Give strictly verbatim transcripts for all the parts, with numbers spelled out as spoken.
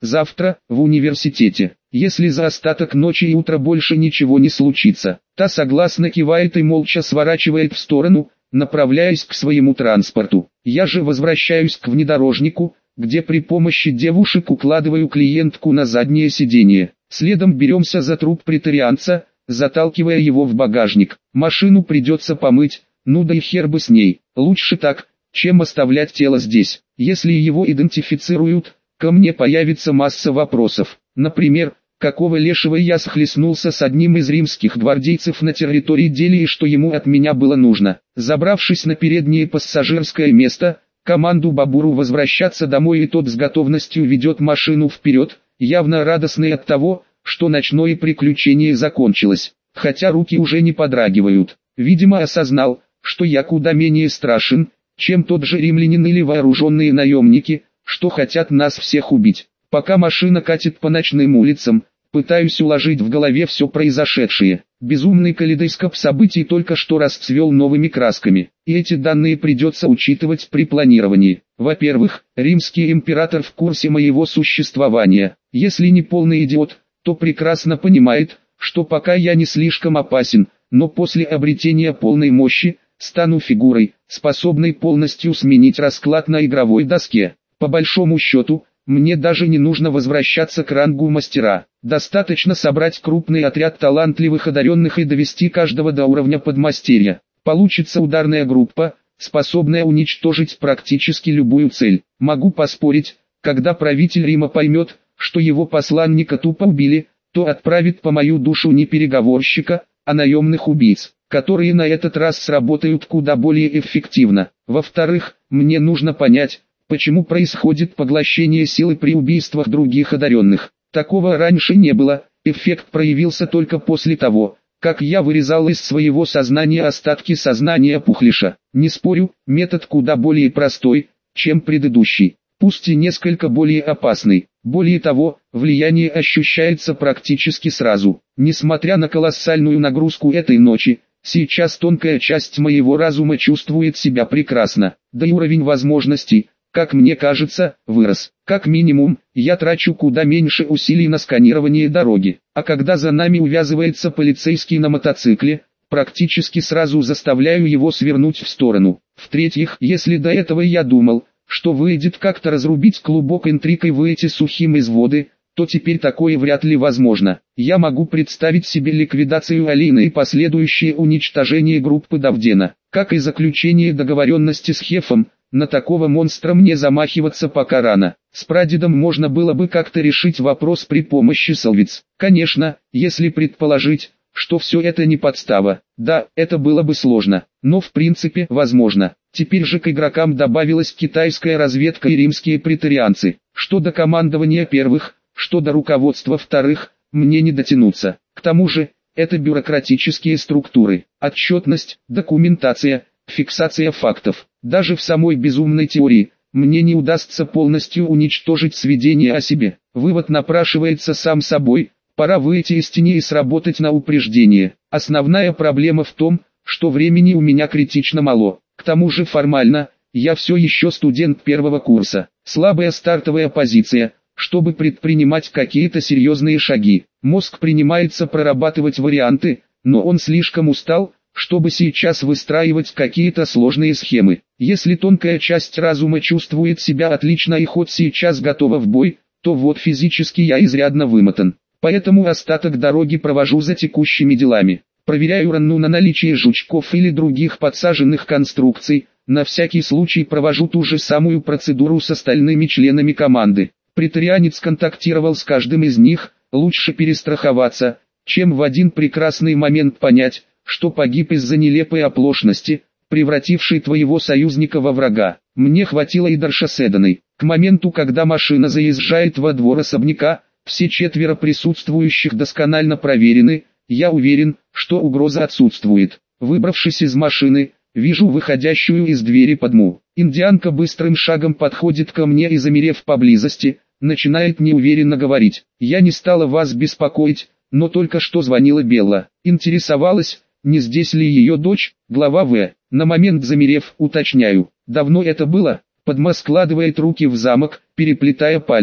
завтра, в университете. Если за остаток ночи и утра больше ничего не случится. Та согласно кивает и молча сворачивает в сторону, направляясь к своему транспорту. Я же возвращаюсь к внедорожнику, где при помощи девушек укладываю клиентку на заднее сиденье. Следом беремся за труп претарианца, заталкивая его в багажник. Машину придется помыть, ну да и хер бы с ней. Лучше так, чем оставлять тело здесь. Если его идентифицируют, ко мне появится масса вопросов. Например, какого лешего я схлестнулся с одним из римских гвардейцев на территории Делии и что ему от меня было нужно. Забравшись на переднее пассажирское место, команду Бабуру возвращаться домой, и тот с готовностью ведет машину вперед, явно радостный от того, что ночное приключение закончилось. Хотя руки уже не подрагивают. Видимо, осознал, что я куда менее страшен, чем тот же римлянин или вооруженные наемники, что хотят нас всех убить. Пока машина катит по ночным улицам, пытаюсь уложить в голове все произошедшее. Безумный калейдоскоп событий только что расцвел новыми красками, и эти данные придется учитывать при планировании. Во-первых, римский император в курсе моего существования. Если не полный идиот, то прекрасно понимает, что пока я не слишком опасен, но после обретения полной мощи, стану фигурой, способной полностью сменить расклад на игровой доске. По большому счету, мне даже не нужно возвращаться к рангу мастера. Достаточно собрать крупный отряд талантливых одаренных и довести каждого до уровня подмастерья. Получится ударная группа, способная уничтожить практически любую цель. Могу поспорить, когда правитель Рима поймет, что его посланника тупо убили, то отправит по мою душу не переговорщика, а наемных убийц, которые на этот раз сработают куда более эффективно. Во-вторых, мне нужно понять, почему происходит поглощение силы при убийствах других одаренных. Такого раньше не было, эффект проявился только после того, как я вырезал из своего сознания остатки сознания Пухлиша. Не спорю, метод куда более простой, чем предыдущий, пусть и несколько более опасный. Более того, влияние ощущается практически сразу. Несмотря на колоссальную нагрузку этой ночи, сейчас тонкая часть моего разума чувствует себя прекрасно, да и уровень возможностей, как мне кажется, вырос. Как минимум, я трачу куда меньше усилий на сканирование дороги, а когда за нами увязывается полицейский на мотоцикле, практически сразу заставляю его свернуть в сторону. В-третьих, если до этого я думал, что выйдет как-то разрубить клубок интриг и выйти сухим из воды, то теперь такое вряд ли возможно. Я могу представить себе ликвидацию Алины и последующее уничтожение группы Давдена, как и заключение договоренности с Хефом. На такого монстра мне замахиваться пока рано. С прадедом можно было бы как-то решить вопрос при помощи Салвиц. Конечно, если предположить, что все это не подстава. Да, это было бы сложно, но в принципе возможно. Теперь же к игрокам добавилась китайская разведка и римские претарианцы. Что до командования первых, что до руководства вторых, мне не дотянуться. К тому же, это бюрократические структуры, отчетность, документация, фиксация фактов. Даже в самой безумной теории, мне не удастся полностью уничтожить сведения о себе. Вывод напрашивается сам собой, пора выйти из тени и сработать на упреждение. Основная проблема в том, что времени у меня критично мало. К тому же формально, я все еще студент первого курса. Слабая стартовая позиция, чтобы предпринимать какие-то серьезные шаги. Мозг принимается прорабатывать варианты, но он слишком устал, чтобы сейчас выстраивать какие-то сложные схемы. Если тонкая часть разума чувствует себя отлично и хоть сейчас готова в бой, то вот физически я изрядно вымотан. Поэтому остаток дороги провожу за текущими делами. Проверяю рану на наличие жучков или других подсаженных конструкций, на всякий случай провожу ту же самую процедуру с остальными членами команды. Претарианец контактировал с каждым из них, лучше перестраховаться, чем в один прекрасный момент понять, что погиб из-за нелепой оплошности, превратившей твоего союзника во врага. Мне хватило и Дарша Седаной. К моменту, когда машина заезжает во двор особняка, все четверо присутствующих досконально проверены, я уверен, что угроза отсутствует. Выбравшись из машины, вижу выходящую из двери Падму. Индианка быстрым шагом подходит ко мне и, замерев поблизости, начинает неуверенно говорить. «Я не стала вас беспокоить, но только что звонила Белла. Интересовалась, не здесь ли ее дочь, глава В. На момент замерев, уточняю. Давно это было?» Падма складывает руки в замок, переплетая пальцы.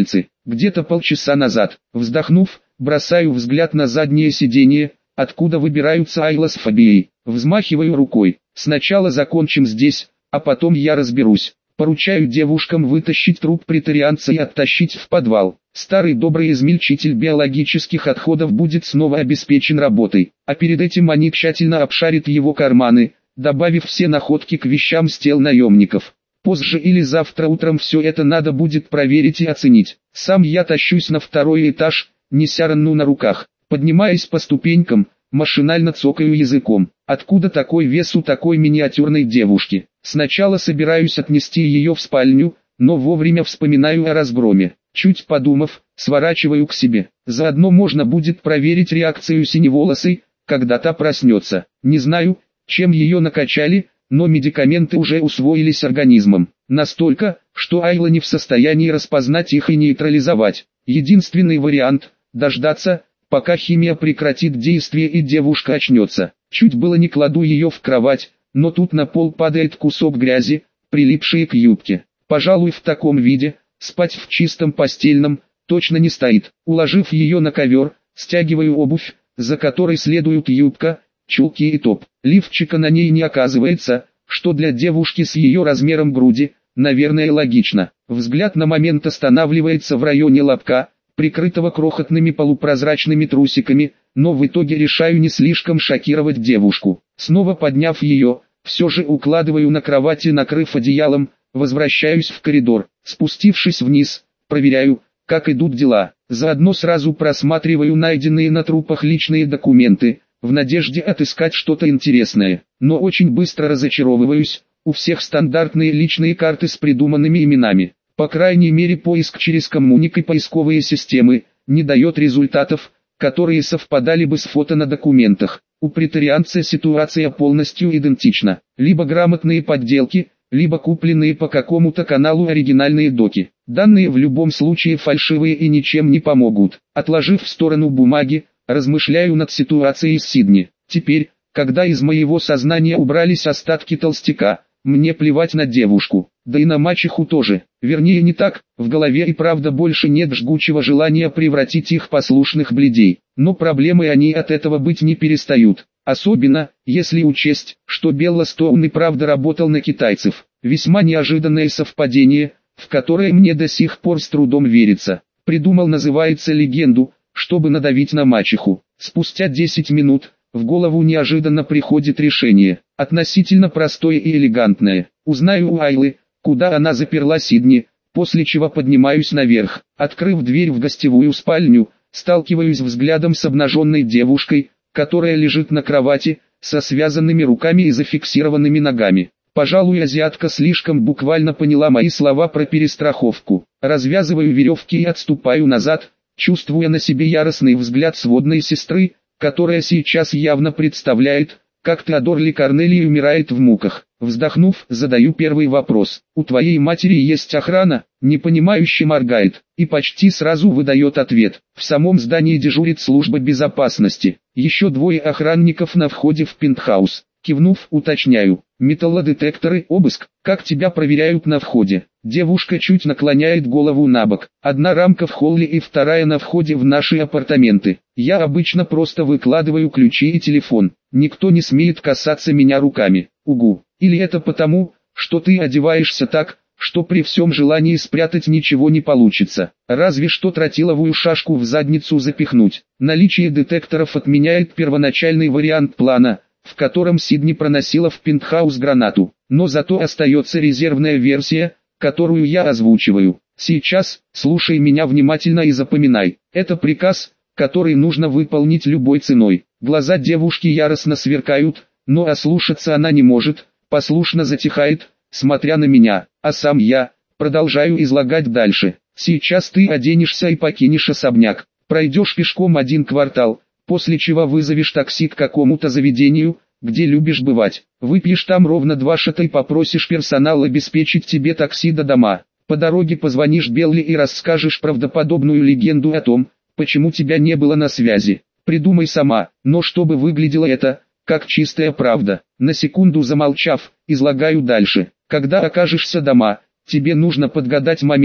где-то полчаса назад. Вздохнув, бросаю взгляд на заднее сиденье, откуда выбираются Айла с Фабией. Взмахиваю рукой. Сначала закончим здесь, а потом я разберусь. Поручаю девушкам вытащить труп претарианца и оттащить в подвал. Старый добрый измельчитель биологических отходов будет снова обеспечен работой, а перед этим они тщательно обшарят его карманы, добавив все находки к вещам с тел наемников. Позже или завтра утром все это надо будет проверить и оценить. Сам я тащусь на второй этаж, неся Ранну на руках. Поднимаясь по ступенькам, машинально цокаю языком. Откуда такой вес у такой миниатюрной девушки? Сначала собираюсь отнести ее в спальню, но вовремя вспоминаю о разгроме. Чуть подумав, сворачиваю к себе. Заодно можно будет проверить реакцию синеволосой, когда та проснется. Не знаю, чем ее накачали, но медикаменты уже усвоились организмом. Настолько, что Айла не в состоянии распознать их и нейтрализовать. Единственный вариант – дождаться, пока химия прекратит действие и девушка очнется. Чуть было не кладу ее в кровать, но тут на пол падает кусок грязи, прилипший к юбке. Пожалуй, в таком виде, спать в чистом постельном, точно не стоит. Уложив ее на ковер, стягиваю обувь, за которой следуют юбка, чулки и топ. Лифчика на ней не оказывается, что для девушки с ее размером груди, наверное, логично. Взгляд на момент останавливается в районе лобка, прикрытого крохотными полупрозрачными трусиками, но в итоге решаю не слишком шокировать девушку. Снова подняв ее, все же укладываю на кровати, накрыв одеялом, возвращаюсь в коридор. Спустившись вниз, проверяю, как идут дела. Заодно сразу просматриваю найденные на трупах личные документы, в надежде отыскать что-то интересное. Но очень быстро разочаровываюсь, у всех стандартные личные карты с придуманными именами. По крайней мере, поиск через коммуник и поисковые системы не дает результатов, которые совпадали бы с фото на документах. У претарианца ситуация полностью идентична. Либо грамотные подделки, либо купленные по какому-то каналу оригинальные доки. Данные в любом случае фальшивые и ничем не помогут. Отложив в сторону бумаги, размышляю над ситуацией с Сидни. Теперь, когда из моего сознания убрались остатки толстяка, мне плевать на девушку, да и на мачеху тоже. Вернее, не так, в голове и правда больше нет жгучего желания превратить их в послушных блядей. Но проблемы они от этого быть не перестают. Особенно, если учесть, что Белла Стоун и правда работал на китайцев. Весьма неожиданное совпадение, в которое мне до сих пор с трудом верится. Придумал, называется, легенду, чтобы надавить на мачеху. Спустя десять минут, в голову неожиданно приходит решение, относительно простое и элегантное. Узнаю у Айлы, куда она заперла Сидни, после чего поднимаюсь наверх. Открыв дверь в гостевую спальню, сталкиваюсь взглядом с обнаженной девушкой, которая лежит на кровати, со связанными руками и зафиксированными ногами. Пожалуй, азиатка слишком буквально поняла мои слова про перестраховку. Развязываю веревки и отступаю назад, чувствуя на себе яростный взгляд сводной сестры, которая сейчас явно представляет, как Теодор Ли Корнелий умирает в муках. Вздохнув, задаю первый вопрос. «У твоей матери есть охрана?» Непонимающе моргает, и почти сразу выдает ответ. В самом здании дежурит служба безопасности. Еще двое охранников на входе в пентхаус. Кивнув, уточняю. Металлодетекторы, обыск. Как тебя проверяют на входе? Девушка чуть наклоняет голову на бок. Одна рамка в холле и вторая на входе в наши апартаменты. Я обычно просто выкладываю ключи и телефон. Никто не смеет касаться меня руками. Угу. Или это потому, что ты одеваешься так, что при всем желании спрятать ничего не получится. Разве что тротиловую шашку в задницу запихнуть. Наличие детекторов отменяет первоначальный вариант плана, в котором Сидни проносила в пентхаус гранату. Но зато остается резервная версия, которую я озвучиваю. Сейчас, слушай меня внимательно и запоминай. Это приказ, который нужно выполнить любой ценой. Глаза девушки яростно сверкают, но ослушаться она не может, послушно затихает, смотря на меня, а сам я продолжаю излагать дальше. Сейчас ты оденешься и покинешь особняк, пройдешь пешком один квартал, после чего вызовешь такси к какому-то заведению, где любишь бывать. Выпьешь там ровно два шота и попросишь персонал обеспечить тебе такси до дома. По дороге позвонишь Белле и расскажешь правдоподобную легенду о том, почему тебя не было на связи. Придумай сама, но чтобы выглядело это, как чистая правда. На секунду замолчав, излагаю дальше. Когда окажешься дома, тебе нужно подгадать момент,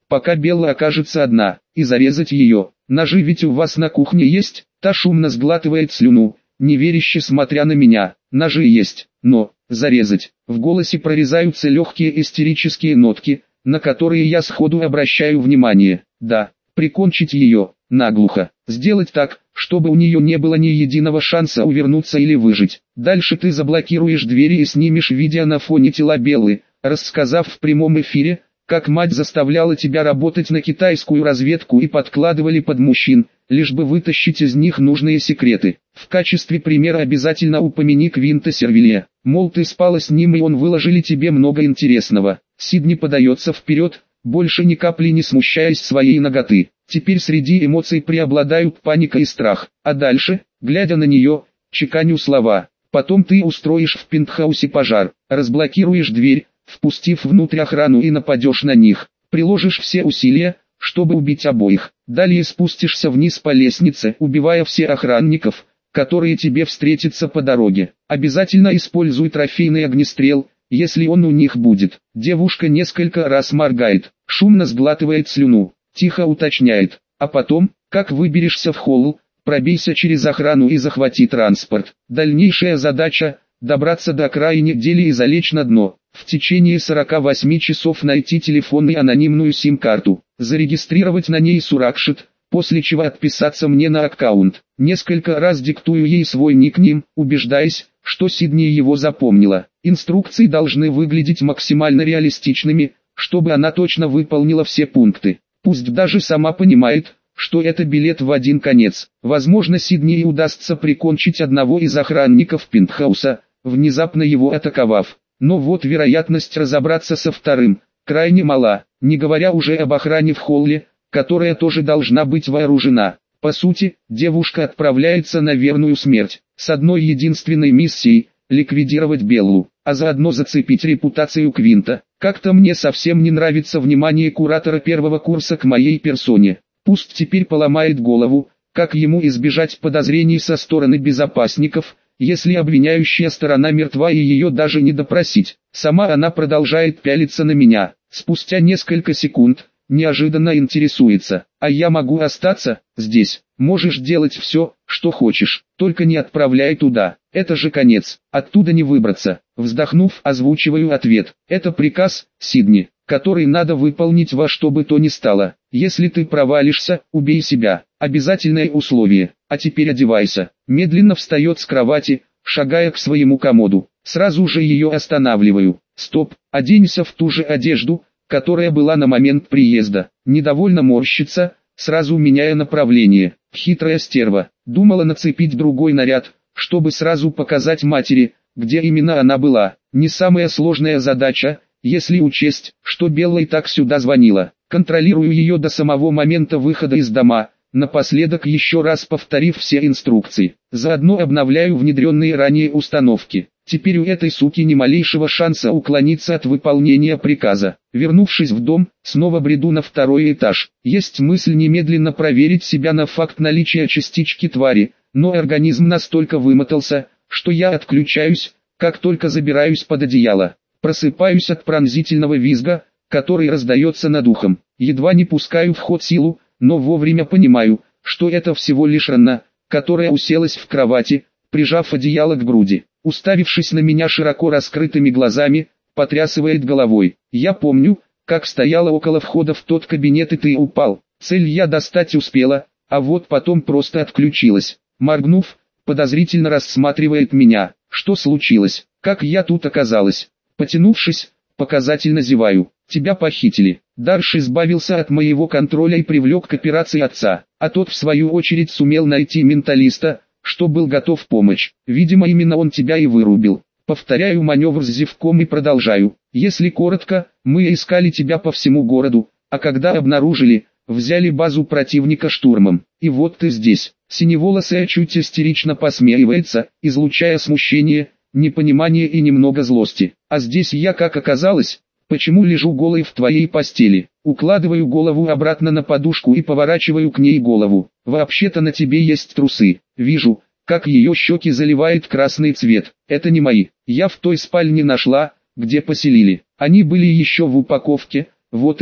пока Белла окажется одна, и зарезать ее. Ножи ведь у вас на кухне есть? Та шумно сглатывает слюну, неверяще смотря на меня. Ножи есть, но зарезать. В голосе прорезаются легкие истерические нотки, на которые я сходу обращаю внимание. Да, прикончить ее, наглухо. Сделать так, чтобы у нее не было ни единого шанса увернуться или выжить. Дальше ты заблокируешь двери и снимешь видео на фоне тела Беллы, рассказав в прямом эфире, как мать заставляла тебя работать на китайскую разведку и подкладывали под мужчин, лишь бы вытащить из них нужные секреты. В качестве примера обязательно упомяни Квинта Сервилья. Мол, ты спала с ним и он выложили тебе много интересного. Сидни подается вперед, больше ни капли не смущаясь своей наготы. Теперь среди эмоций преобладают паника и страх. А дальше, глядя на нее, чеканю слова. Потом ты устроишь в пентхаусе пожар, разблокируешь дверь, впустив внутрь охрану и нападешь на них. Приложишь все усилия, чтобы убить обоих. Далее спустишься вниз по лестнице, убивая всех охранников, которые тебе встретятся по дороге. Обязательно используй трофейный огнестрел, если он у них будет. Девушка несколько раз моргает, шумно сглатывает слюну, тихо уточняет. А потом, как выберешься в холл, пробейся через охрану и захвати транспорт. Дальнейшая задача – добраться до края недели и залечь на дно. В течение сорока восьми часов найти телефон и анонимную сим-карту, зарегистрировать на ней Суракшит, после чего отписаться мне на аккаунт. Несколько раз диктую ей свой никнейм, убеждаясь, что Сидни его запомнила. Инструкции должны выглядеть максимально реалистичными, чтобы она точно выполнила все пункты. Пусть даже сама понимает, что это билет в один конец. Возможно, Сидни и удастся прикончить одного из охранников пентхауса, внезапно его атаковав. Но вот вероятность разобраться со вторым крайне мала, не говоря уже об охране в холле, которая тоже должна быть вооружена. По сути, девушка отправляется на верную смерть, с одной единственной миссией – ликвидировать Беллу, а заодно зацепить репутацию Квинта. Как-то мне совсем не нравится внимание куратора первого курса к моей персоне. Пусть теперь поломает голову, как ему избежать подозрений со стороны безопасников, если обвиняющая сторона мертва и ее даже не допросить. Сама она продолжает пялиться на меня. Спустя несколько секунд, неожиданно интересуется: а я могу остаться здесь? Можешь делать все, что хочешь, только не отправляй туда. Это же конец, оттуда не выбраться. Вздохнув, озвучиваю ответ. Это приказ, Сидни, который надо выполнить во что бы то ни стало. Если ты провалишься, убей себя. Обязательное условие. А теперь одевайся. Медленно встает с кровати, шагая к своему комоду. Сразу же ее останавливаю. Стоп, оденься в ту же одежду, которая была на момент приезда. Недовольно морщится, сразу меняя направление. Хитрая стерва. Думала нацепить другой наряд, чтобы сразу показать матери, где именно она была. Не самая сложная задача, если учесть, что Белла и так сюда звонила. Контролирую ее до самого момента выхода из дома, напоследок еще раз повторив все инструкции. Заодно обновляю внедренные ранее установки. Теперь у этой суки ни малейшего шанса уклониться от выполнения приказа. Вернувшись в дом, снова бреду на второй этаж. Есть мысль немедленно проверить себя на факт наличия частички твари, но организм настолько вымотался, что я отключаюсь, как только забираюсь под одеяло. Просыпаюсь от пронзительного визга, который раздается над ухом. Едва не пускаю в ход силу, но вовремя понимаю, что это всего лишь Анна, которая уселась в кровати, прижав одеяло к груди. Уставившись на меня широко раскрытыми глазами, потрясывает головой. Я помню, как стояла около входа в тот кабинет и ты упал. Цель я достать успела, а вот потом просто отключилась. Моргнув, подозрительно рассматривает меня. Что случилось? Как я тут оказалась? Потянувшись, показательно зеваю. Тебя похитили. Дарш избавился от моего контроля и привлек к операции отца, а тот в свою очередь сумел найти менталиста, что был готов помочь. Видимо, именно он тебя и вырубил. Повторяю маневр с зевком и продолжаю. Если коротко, мы искали тебя по всему городу, а когда обнаружили, взяли базу противника штурмом. И вот ты здесь. Синеволосая чуть истерично посмеивается, излучая смущение, непонимание и немного злости. А здесь я как оказалось? Почему лежу голой в твоей постели? Укладываю голову обратно на подушку и поворачиваю к ней голову. Вообще-то на тебе есть трусы. Вижу, как ее щеки заливает красный цвет. Это не мои. Я в той спальне нашла, где поселили. Они были еще в упаковке, вот и.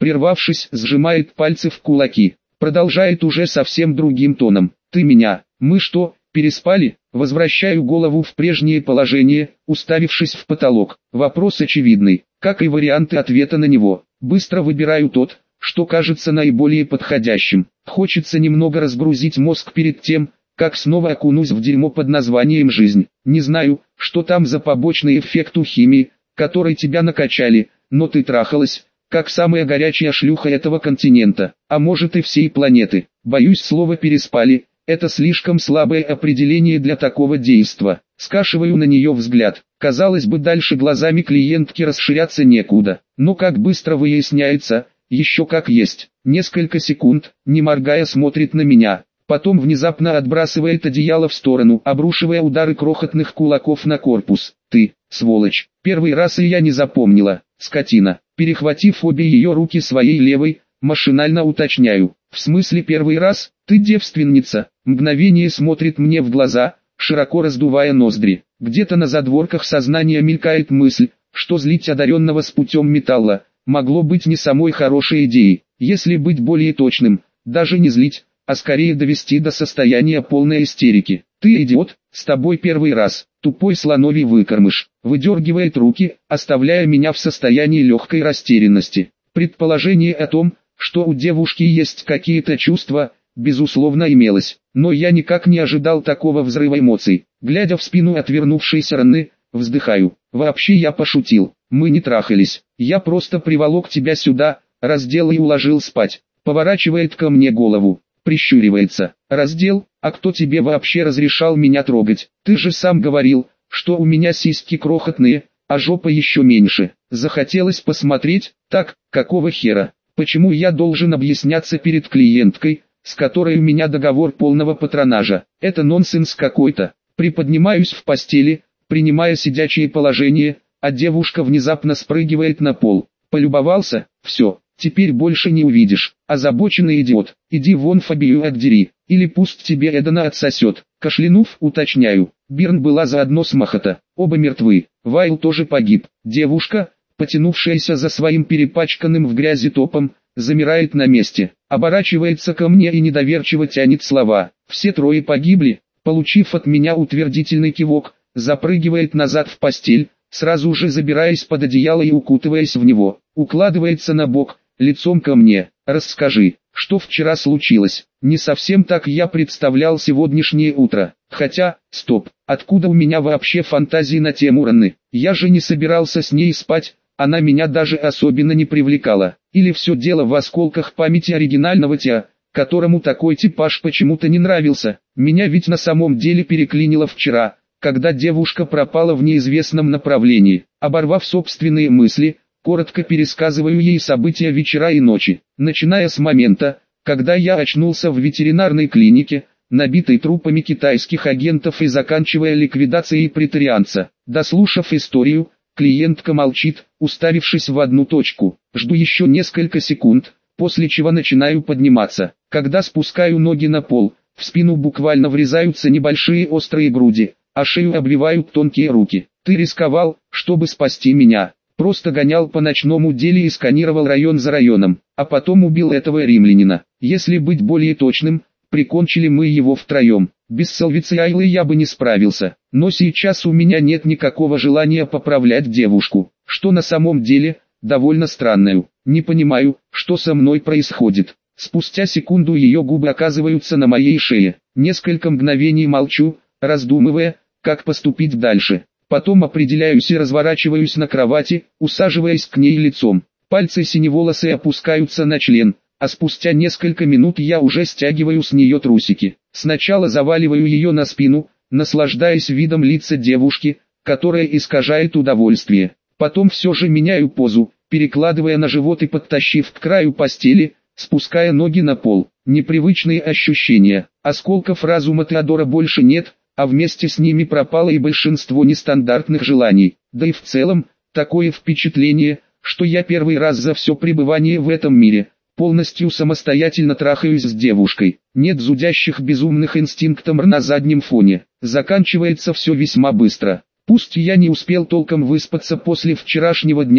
прервавшись, сжимает пальцы в кулаки. Продолжает уже совсем другим тоном. Ты меня, мы что, переспали? Возвращаю голову в прежнее положение, уставившись в потолок. Вопрос очевидный, как и варианты ответа на него. Быстро выбираю тот, что кажется наиболее подходящим. Хочется немного разгрузить мозг перед тем, как снова окунусь в дерьмо под названием «жизнь». Не знаю, что там за побочный эффект у химии, которой тебя накачали, но ты трахалась, как самая горячая шлюха этого континента, а может и всей планеты. Боюсь, слово «переспали» — это слишком слабое определение для такого действа. Скашиваю на нее взгляд. Казалось бы, дальше глазами клиентки расширяться некуда. Но как быстро выясняется, еще как есть. Несколько секунд, не моргая, смотрит на меня. Потом внезапно отбрасывает одеяло в сторону, обрушивая удары крохотных кулаков на корпус. Ты, сволочь, первый раз и я не запомнила, скотина. Перехватив обе ее руки своей левой, машинально уточняю. В смысле первый раз? Ты девственница? Мгновение смотрит мне в глаза, широко раздувая ноздри. Где-то на задворках сознания мелькает мысль, что злить одаренного с путем металла могло быть не самой хорошей идеей. Если быть более точным, даже не злить, а скорее довести до состояния полной истерики. Ты идиот, с тобой первый раз, тупой слоновий выкормыш. Выдергивает руки, оставляя меня в состоянии легкой растерянности. Предположение о том, что у девушки есть какие-то чувства, безусловно имелось, но я никак не ожидал такого взрыва эмоций. Глядя в спину отвернувшейся Ранны, вздыхаю. Вообще я пошутил, мы не трахались, я просто приволок тебя сюда, раздел и уложил спать. Поворачивает ко мне голову, прищуривается. Раздел? А кто тебе вообще разрешал меня трогать? Ты же сам говорил, что у меня сиськи крохотные, а жопа еще меньше. Захотелось посмотреть? Так, какого хера? Почему я должен объясняться перед клиенткой, с которой у меня договор полного патронажа? Это нонсенс какой-то. Приподнимаюсь в постели, принимая сидячее положение, а девушка внезапно спрыгивает на пол. Полюбовался? Все, теперь больше не увидишь. Озабоченный идиот, иди вон, Фабию отдери, или пусть тебе Эдена отсосет. Кашлянув, уточняю. Бирн была заодно с Махата, оба мертвы, Вайл тоже погиб. Девушка, потянувшаяся за своим перепачканным в грязи топом, замирает на месте, оборачивается ко мне и недоверчиво тянет слова. Все трое погибли. Получив от меня утвердительный кивок, запрыгивает назад в постель, сразу же забираясь под одеяло и укутываясь в него, укладывается на бок, лицом ко мне. Расскажи, что вчера случилось? Не совсем так я представлял сегодняшнее утро. Хотя, стоп, откуда у меня вообще фантазии на тему Ранны? Я же не собирался с ней спать, она меня даже особенно не привлекала. Или все дело в осколках памяти оригинального Тиа, которому такой типаж почему-то не нравился. Меня ведь на самом деле переклинило вчера, когда девушка пропала в неизвестном направлении. Оборвав собственные мысли, коротко пересказываю ей события вечера и ночи, начиная с момента, когда я очнулся в ветеринарной клинике, набитой трупами китайских агентов, и заканчивая ликвидацией претарианца. Дослушав историю, клиентка молчит, уставившись в одну точку. Жду еще несколько секунд, после чего начинаю подниматься. Когда спускаю ноги на пол, в спину буквально врезаются небольшие острые груди, а шею обвивают тонкие руки. Ты рисковал, чтобы спасти меня. Просто гонял по ночному деле и сканировал район за районом, а потом убил этого римлянина. Если быть более точным, прикончили мы его втроем. Без Салвицы Айлы я бы не справился, но сейчас у меня нет никакого желания поправлять девушку, что на самом деле довольно странное. Не понимаю, что со мной происходит. Спустя секунду ее губы оказываются на моей шее. Несколько мгновений молчу, раздумывая, как поступить дальше. Потом определяюсь и разворачиваюсь на кровати, усаживаясь к ней лицом. Пальцы синеволосы опускаются на член, а спустя несколько минут я уже стягиваю с нее трусики. Сначала заваливаю ее на спину, наслаждаясь видом лица девушки, которая искажает удовольствие. Потом все же меняю позу, перекладывая на живот и подтащив к краю постели, спуская ноги на пол. Непривычные ощущения. Осколков разума Теодора больше нет, а вместе с ними пропало и большинство нестандартных желаний. Да и в целом, такое впечатление, что я первый раз за все пребывание в этом мире полностью самостоятельно трахаюсь с девушкой. Нет зудящих безумных инстинктов на заднем фоне. Заканчивается все весьма быстро. Пусть я не успел толком выспаться после вчерашнего дня,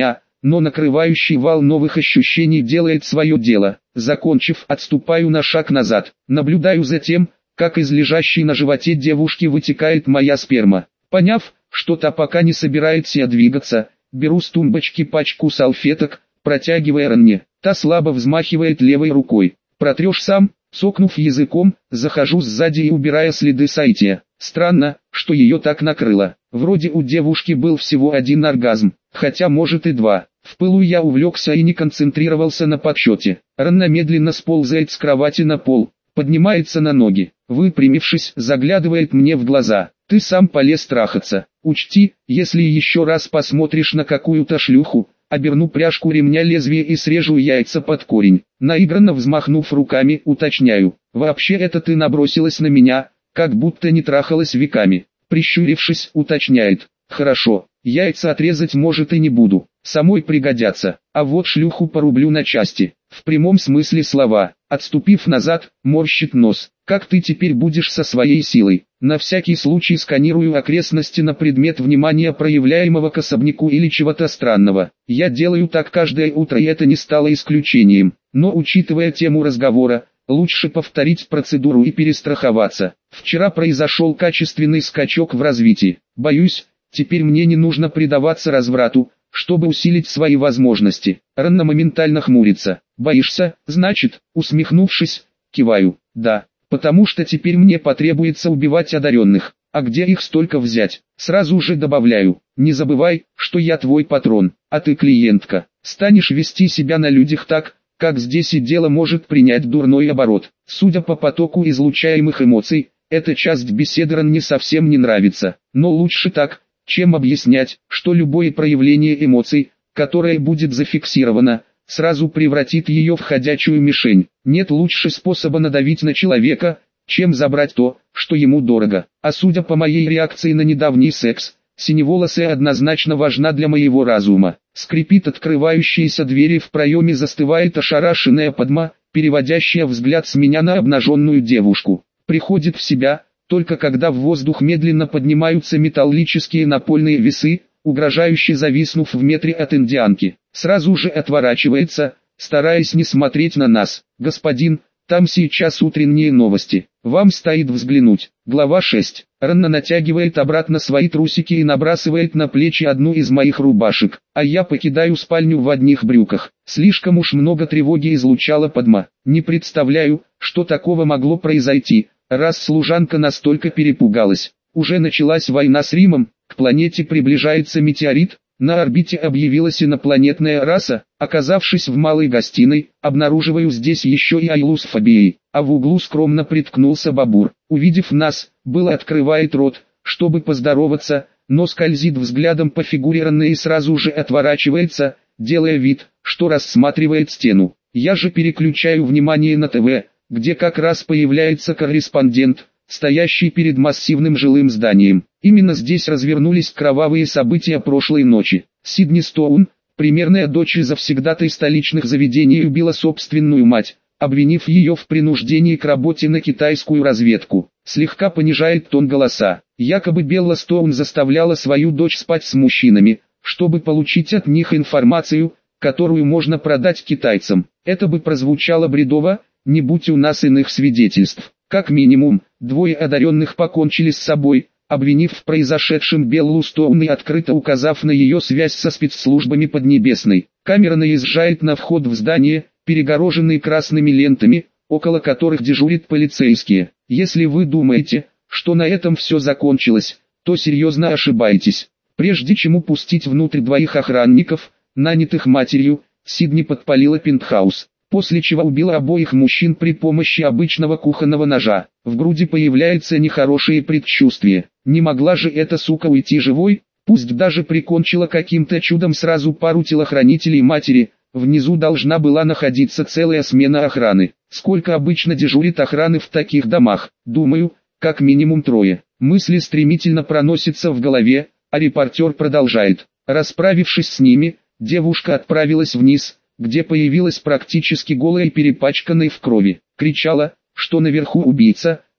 но накрывающий вал новых ощущений делает свое дело. Закончив, отступаю на шаг назад, наблюдаю за тем, как из лежащей на животе девушки вытекает моя сперма. Поняв, что та пока не собирается двигаться, беру с тумбочки пачку салфеток, протягивая Ранне. Та слабо взмахивает левой рукой. «Протрешь сам?» Цокнув языком, захожу сзади и убирая следы соития. Странно, что ее так накрыло. Вроде у девушки был всего один оргазм, хотя может и два. В пылу я увлекся и не концентрировался на подсчете. Ранна медленно сползает с кровати на пол, поднимается на ноги, выпрямившись, заглядывает мне в глаза. «Ты сам полез трахаться. Учти, если еще раз посмотришь на какую-то шлюху, оберну пряжку ремня лезвия и срежу яйца под корень». Наигранно взмахнув руками, уточняю: «Вообще это ты набросилась на меня, как будто не трахалась веками». Прищурившись, уточняет: «Хорошо, яйца отрезать может и не буду, самой пригодятся, а вот шлюху порублю на части». В прямом смысле слова. Отступив назад, морщит нос. «Как ты теперь будешь со своей силой?» На всякий случай сканирую окрестности на предмет внимания проявляемого к особняку или чего-то странного. Я делаю так каждое утро, и это не стало исключением. Но учитывая тему разговора, лучше повторить процедуру и перестраховаться. Вчера произошел качественный скачок в развитии. Боюсь, теперь мне не нужно предаваться разврату, чтобы усилить свои возможности. Ранна моментально хмурится. «Боишься, значит?» Усмехнувшись, киваю: «Да, потому что теперь мне потребуется убивать одаренных. А где их столько взять?» Сразу же добавляю: «Не забывай, что я твой патрон, а ты клиентка. Станешь вести себя на людях так, как здесь, и дело может принять дурной оборот». Судя по потоку излучаемых эмоций, эта часть беседы Ранне совсем не нравится. Но лучше так, чем объяснять, что любое проявление эмоций, которое будет зафиксировано, сразу превратит ее в ходячую мишень. Нет лучше способа надавить на человека, чем забрать то, что ему дорого. А судя по моей реакции на недавний секс, синеволосая однозначно важна для моего разума. Скрипит открывающаяся дверь, и в проеме застывает ошарашенная Падма, переводящая взгляд с меня на обнаженную девушку. Приходит в себя, только когда в воздух медленно поднимаются металлические напольные весы, угрожающе зависнув в метре от индианки. Сразу же отворачивается, стараясь не смотреть на нас. «Господин, там сейчас утренние новости. Вам стоит взглянуть». Глава шесть. Ранна натягивает обратно свои трусики и набрасывает на плечи одну из моих рубашек, а я покидаю спальню в одних брюках. Слишком уж много тревоги излучала Падма. Не представляю, что такого могло произойти, раз служанка настолько перепугалась. Уже началась война с Римом, к планете приближается метеорит, на орбите объявилась инопланетная раса. Оказавшись в малой гостиной, обнаруживаю здесь еще и Айлу с Фабией, а в углу скромно приткнулся Бабур. Увидев нас, было открывает рот, чтобы поздороваться, но скользит взглядом по фигуре Ранны и сразу же отворачивается, делая вид, что рассматривает стену. Я же переключаю внимание на ТВ, где как раз появляется корреспондент, стоящий перед массивным жилым зданием. Именно здесь развернулись кровавые события прошлой ночи. Сидни Стоун, примерная дочь завсегдатай столичных заведений, убила собственную мать, обвинив ее в принуждении к работе на китайскую разведку. Слегка понижает тон голоса. Якобы Белла Стоун заставляла свою дочь спать с мужчинами, чтобы получить от них информацию, которую можно продать китайцам. Это бы прозвучало бредово, не будь у нас иных свидетельств. Как минимум, двое одаренных покончили с собой, обвинив в произошедшем Беллу Стоун и открыто указав на ее связь со спецслужбами Поднебесной. Камера наезжает на вход в здание, перегороженный красными лентами, около которых дежурят полицейские. Если вы думаете, что на этом все закончилось, то серьезно ошибаетесь. Прежде чем упустить внутрь двоих охранников, нанятых матерью, Сидни подпалила пентхаус, после чего убила обоих мужчин при помощи обычного кухонного ножа. В груди появляется нехорошее предчувствие. Не могла же эта сука уйти живой? Пусть даже прикончила каким-то чудом сразу пару телохранителей матери, внизу должна была находиться целая смена охраны. Сколько обычно дежурит охраны в таких домах? Думаю, как минимум трое. Мысли стремительно проносятся в голове, а репортер продолжает. Расправившись с ними, девушка отправилась вниз, где появилась практически голая и перепачканной в крови. Кричала, что наверху убийца,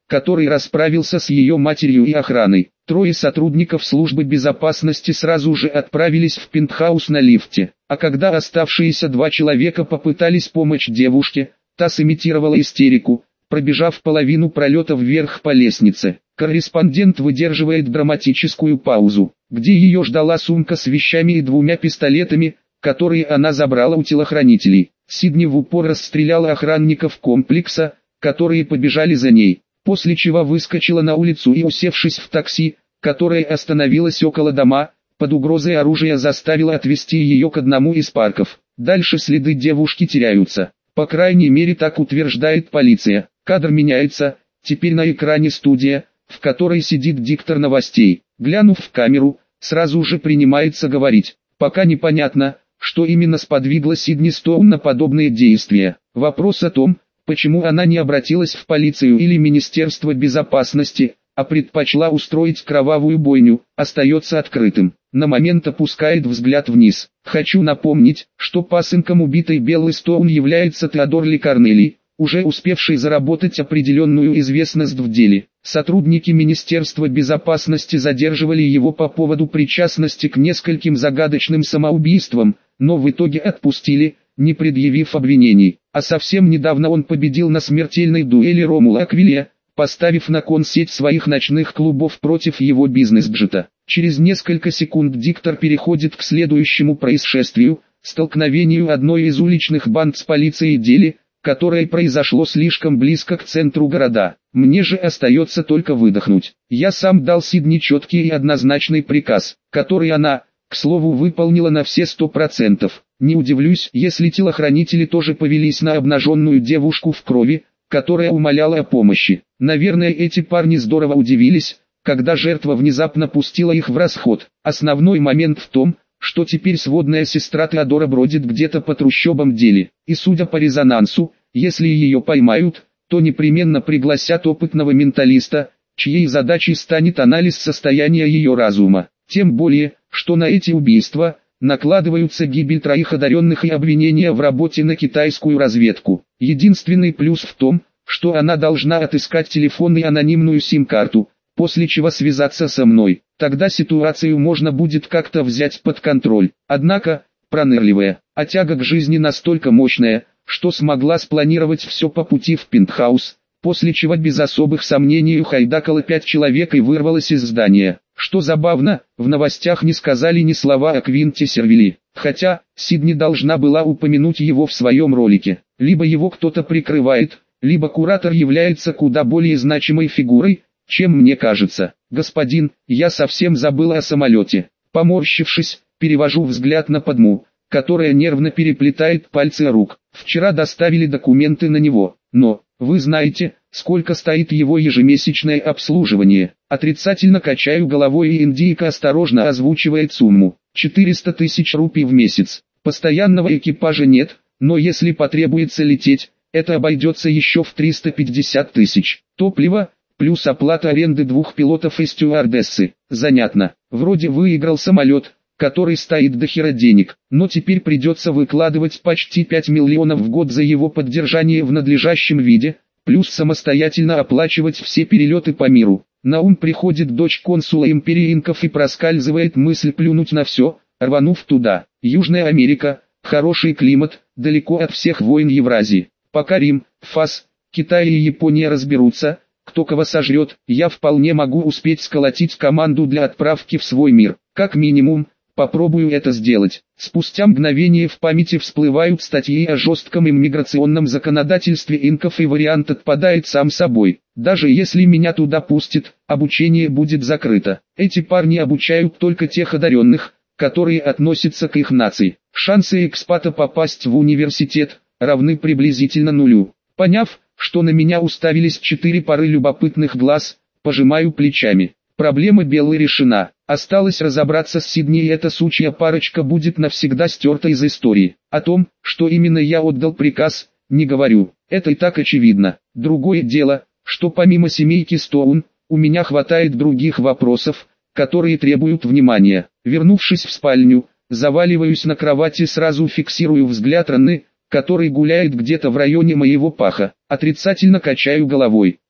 который расправился с ее матерью и охраной. Трое сотрудников службы безопасности сразу же отправились в пентхаус на лифте, а когда оставшиеся два человека попытались помочь девушке, та сымитировала истерику, пробежав половину пролета вверх по лестнице. Корреспондент выдерживает драматическую паузу, где ее ждала сумка с вещами и двумя пистолетами, которые она забрала у телохранителей. Сидни в упор расстреляла охранников комплекса, которые побежали за ней, после чего выскочила на улицу и, усевшись в такси, которое остановилось около дома, под угрозой оружия заставила отвезти ее к одному из парков. Дальше следы девушки теряются. По крайней мере, так утверждает полиция. Кадр меняется, теперь на экране студия, в которой сидит диктор новостей. Глянув в камеру, сразу же принимается говорить. Пока непонятно, что именно сподвигло Сидни Стоун на подобные действия. Вопрос о том, почему она не обратилась в полицию или Министерство безопасности, а предпочла устроить кровавую бойню, остается открытым. На момент опускает взгляд вниз. Хочу напомнить, что пасынком убитой Беллы Стоун является Теодор Ли Корнелий, уже успевший заработать определенную известность в деле. Сотрудники Министерства безопасности задерживали его по поводу причастности к нескольким загадочным самоубийствам, но в итоге отпустили, не предъявив обвинений. А совсем недавно он победил на смертельной дуэли Ромула Аквилия, поставив на кон сеть своих ночных клубов против его бизнес-джета. Через несколько секунд диктор переходит к следующему происшествию, столкновению одной из уличных банд с полицией Дели, которое произошло слишком близко к центру города. Мне же остается только выдохнуть. Я сам дал Сидни четкий и однозначный приказ, который она, к слову, выполнила на все сто процентов. Не удивлюсь, если телохранители тоже повелись на обнаженную девушку в крови, которая умоляла о помощи. Наверное, эти парни здорово удивились, когда жертва внезапно пустила их в расход. Основной момент в том, что теперь сводная сестра Теодора бродит где-то по трущобам Дели, и судя по резонансу, если ее поймают, то непременно пригласят опытного менталиста, чьей задачей станет анализ состояния ее разума. Тем более, что на эти убийства накладываются гибель троих одаренных и обвинения в работе на китайскую разведку. Единственный плюс в том, что она должна отыскать телефон и анонимную сим-карту, после чего связаться со мной. Тогда ситуацию можно будет как-то взять под контроль. Однако, пронырливая, а тяга к жизни настолько мощная, что смогла спланировать все по пути в пентхаус, после чего без особых сомнений ухайдакала пять человек и вырвалась из здания. Что забавно, в новостях не сказали ни слова о Квинте Сервили, хотя Сидни должна была упомянуть его в своем ролике. Либо его кто-то прикрывает, либо куратор является куда более значимой фигурой, чем мне кажется. Господин, я совсем забыла о самолете. Поморщившись, перевожу взгляд на Падму, которая нервно переплетает пальцы рук. Вчера доставили документы на него, но, вы знаете, сколько стоит его ежемесячное обслуживание. Отрицательно качаю головой, и индийка осторожно озвучивает сумму. четыреста тысяч рупий в месяц. Постоянного экипажа нет, но если потребуется лететь, это обойдется еще в триста пятьдесят тысяч. Топливо, плюс оплата аренды двух пилотов и стюардессы. Занятно. Вроде выиграл самолет, который стоит до хера денег, но теперь придется выкладывать почти пять миллионов в год за его поддержание в надлежащем виде, плюс самостоятельно оплачивать все перелеты по миру. На ум приходит дочь консула империи инков и проскальзывает мысль плюнуть на все, рванув туда. Южная Америка, хороший климат, далеко от всех войн Евразии. Пока Рим, Фас, Китай и Япония разберутся, кто кого сожрет, я вполне могу успеть сколотить команду для отправки в свой мир. Как минимум, попробую это сделать. Спустя мгновение в памяти всплывают статьи о жестком иммиграционном законодательстве инков, и вариант отпадает сам собой. Даже если меня туда пустят, обучение будет закрыто. Эти парни обучают только тех одаренных, которые относятся к их нации. Шансы экспата попасть в университет равны приблизительно нулю. Поняв, что на меня уставились четыре пары любопытных глаз, пожимаю плечами. Проблема Беллы решена. Осталось разобраться с Сидни, и эта сучья парочка будет навсегда стерта из истории. О том, что именно я отдал приказ, не говорю. Это и так очевидно. Другое дело, что помимо семейки Стоун, у меня хватает других вопросов, которые требуют внимания. Вернувшись в спальню, заваливаюсь на кровати, сразу фиксирую взгляд Ранны, который гуляет где-то в районе моего паха. Отрицательно качаю головой.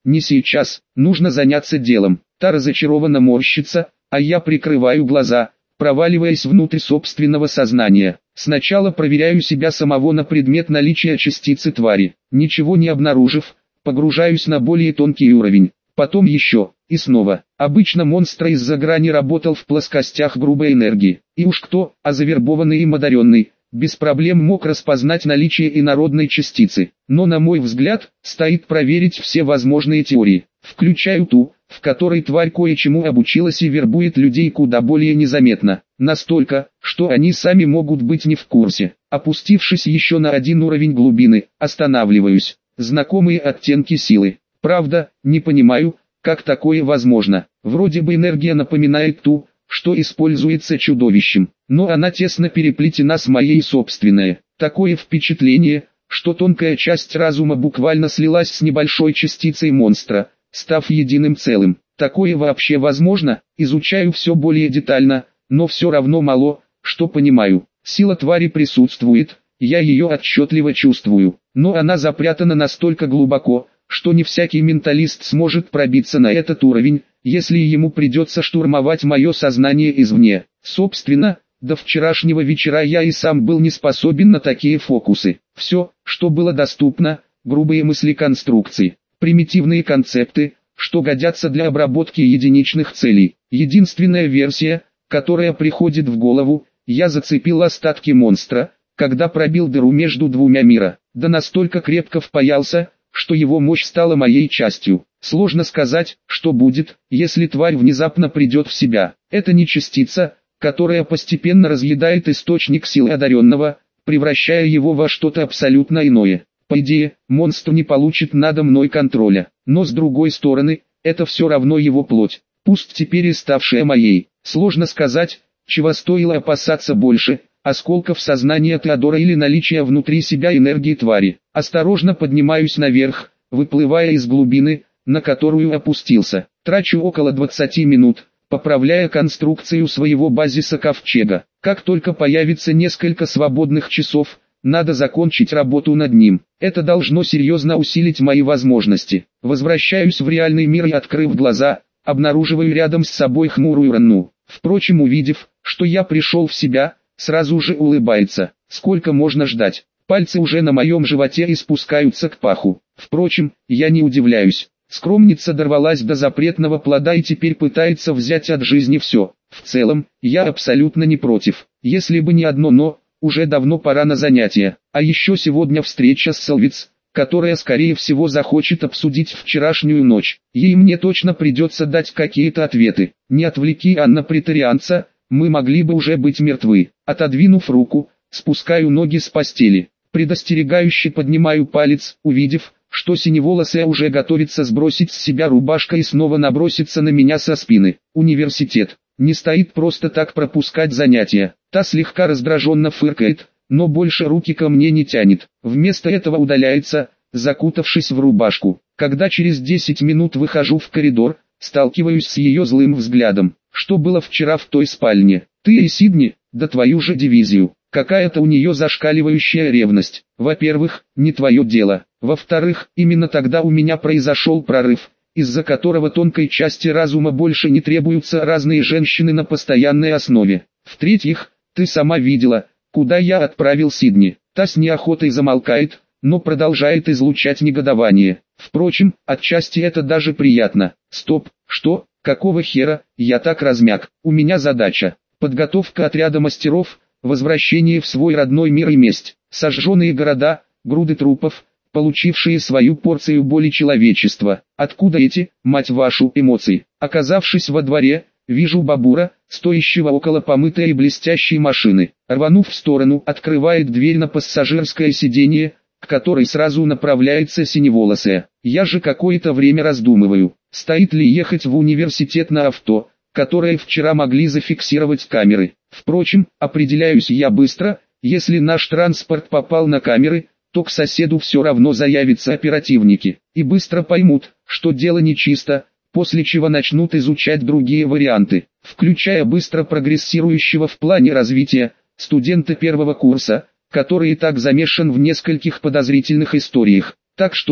не сейчас, нужно заняться делом. Та разочарованно морщится, а я прикрываю глаза, проваливаясь внутрь собственного сознания. Сначала проверяю себя самого на предмет наличия частицы твари. Ничего не обнаружив, погружаюсь на более тонкий уровень. Потом еще, и снова. Обычно монстр из-за грани работал в плоскостях грубой энергии. И уж кто, а завербованный им одаренный, без проблем мог распознать наличие инородной частицы. Но на мой взгляд, стоит проверить все возможные теории. Включаю ту, в которой тварь кое-чему обучилась и вербует людей куда более незаметно. Настолько, что они сами могут быть не в курсе. Опустившись еще на один уровень глубины, останавливаюсь. Знакомые оттенки силы. Правда, не понимаю, как такое возможно. Вроде бы энергия напоминает ту, что используется чудовищем, но она тесно переплетена с моей собственной. Такое впечатление, что тонкая часть разума буквально слилась с небольшой частицей монстра, став единым целым. Такое вообще возможно? Изучаю все более детально, но все равно мало, что понимаю. Сила твари присутствует, я ее отчетливо чувствую, но она запрятана настолько глубоко, что не всякий менталист сможет пробиться на этот уровень, если ему придется штурмовать мое сознание извне. Собственно, до вчерашнего вечера я и сам был не способен на такие фокусы. Все, что было доступно, грубые мысли конструкции, примитивные концепты, что годятся для обработки единичных целей. Единственная версия, которая приходит в голову, я зацепил остатки монстра, когда пробил дыру между двумя мира, да настолько крепко впаялся, что его мощь стала моей частью. Сложно сказать, что будет, если тварь внезапно придет в себя. Это не частица, которая постепенно разъедает источник силы одаренного, превращая его во что-то абсолютно иное. По идее, монстр не получит надо мной контроля, но с другой стороны, это все равно его плоть, пусть теперь и ставшая моей. Сложно сказать, чего стоило опасаться больше, осколков сознания Теодора или наличия внутри себя энергии твари. Осторожно поднимаюсь наверх, выплывая из глубины, на которую опустился. Трачу около двадцати минут, поправляя конструкцию своего базиса ковчега. Как только появится несколько свободных часов, надо закончить работу над ним. Это должно серьезно усилить мои возможности. Возвращаюсь в реальный мир и, открыв глаза, обнаруживаю рядом с собой хмурую Ранну. Впрочем, увидев, что я пришел в себя, сразу же улыбается. Сколько можно ждать? Пальцы уже на моем животе и спускаются к паху. Впрочем, я не удивляюсь. Скромница дорвалась до запретного плода и теперь пытается взять от жизни все. В целом, я абсолютно не против. Если бы не одно «но», уже давно пора на занятия. А еще сегодня встреча с Салвиц, которая скорее всего захочет обсудить вчерашнюю ночь. Ей мне точно придется дать какие-то ответы. Не отвлеки Анна Претарианца, мы могли бы уже быть мертвы. Отодвинув руку, спускаю ноги с постели. Предостерегающе поднимаю палец, увидев, что синеволосая уже готовится сбросить с себя рубашка и снова наброситься на меня со спины. Университет. Не стоит просто так пропускать занятия. Та слегка раздраженно фыркает, но больше руки ко мне не тянет. Вместо этого удаляется, закутавшись в рубашку. Когда через десять минут выхожу в коридор, сталкиваюсь с ее злым взглядом. Что было вчера в той спальне? Ты и Сидни, да твою же дивизию. Какая-то у нее зашкаливающая ревность. Во-первых, не твое дело. Во-вторых, именно тогда у меня произошел прорыв, из-за которого тонкой части разума больше не требуются разные женщины на постоянной основе. В-третьих, ты сама видела, куда я отправил Сидни. Та с неохотой замолкает, но продолжает излучать негодование. Впрочем, отчасти это даже приятно. Стоп, что, какого хера, я так размяк. У меня задача. Подготовка отряда мастеров, возвращение в свой родной мир и месть. Сожженные города, груды трупов, получившие свою порцию боли человечества. Откуда эти, мать вашу, эмоции? Оказавшись во дворе, вижу Бабура, стоящего около помытой и блестящей машины. Рванув в сторону, открывает дверь на пассажирское сиденье, к которой сразу направляется синеволосая. Я же какое-то время раздумываю, стоит ли ехать в университет на авто, которое вчера могли зафиксировать камеры. Впрочем, определяюсь я быстро, если наш транспорт попал на камеры, то к соседу все равно заявятся оперативники, и быстро поймут, что дело нечисто, после чего начнут изучать другие варианты, включая быстро прогрессирующего в плане развития студента первого курса, который и так замешан в нескольких подозрительных историях. Так что,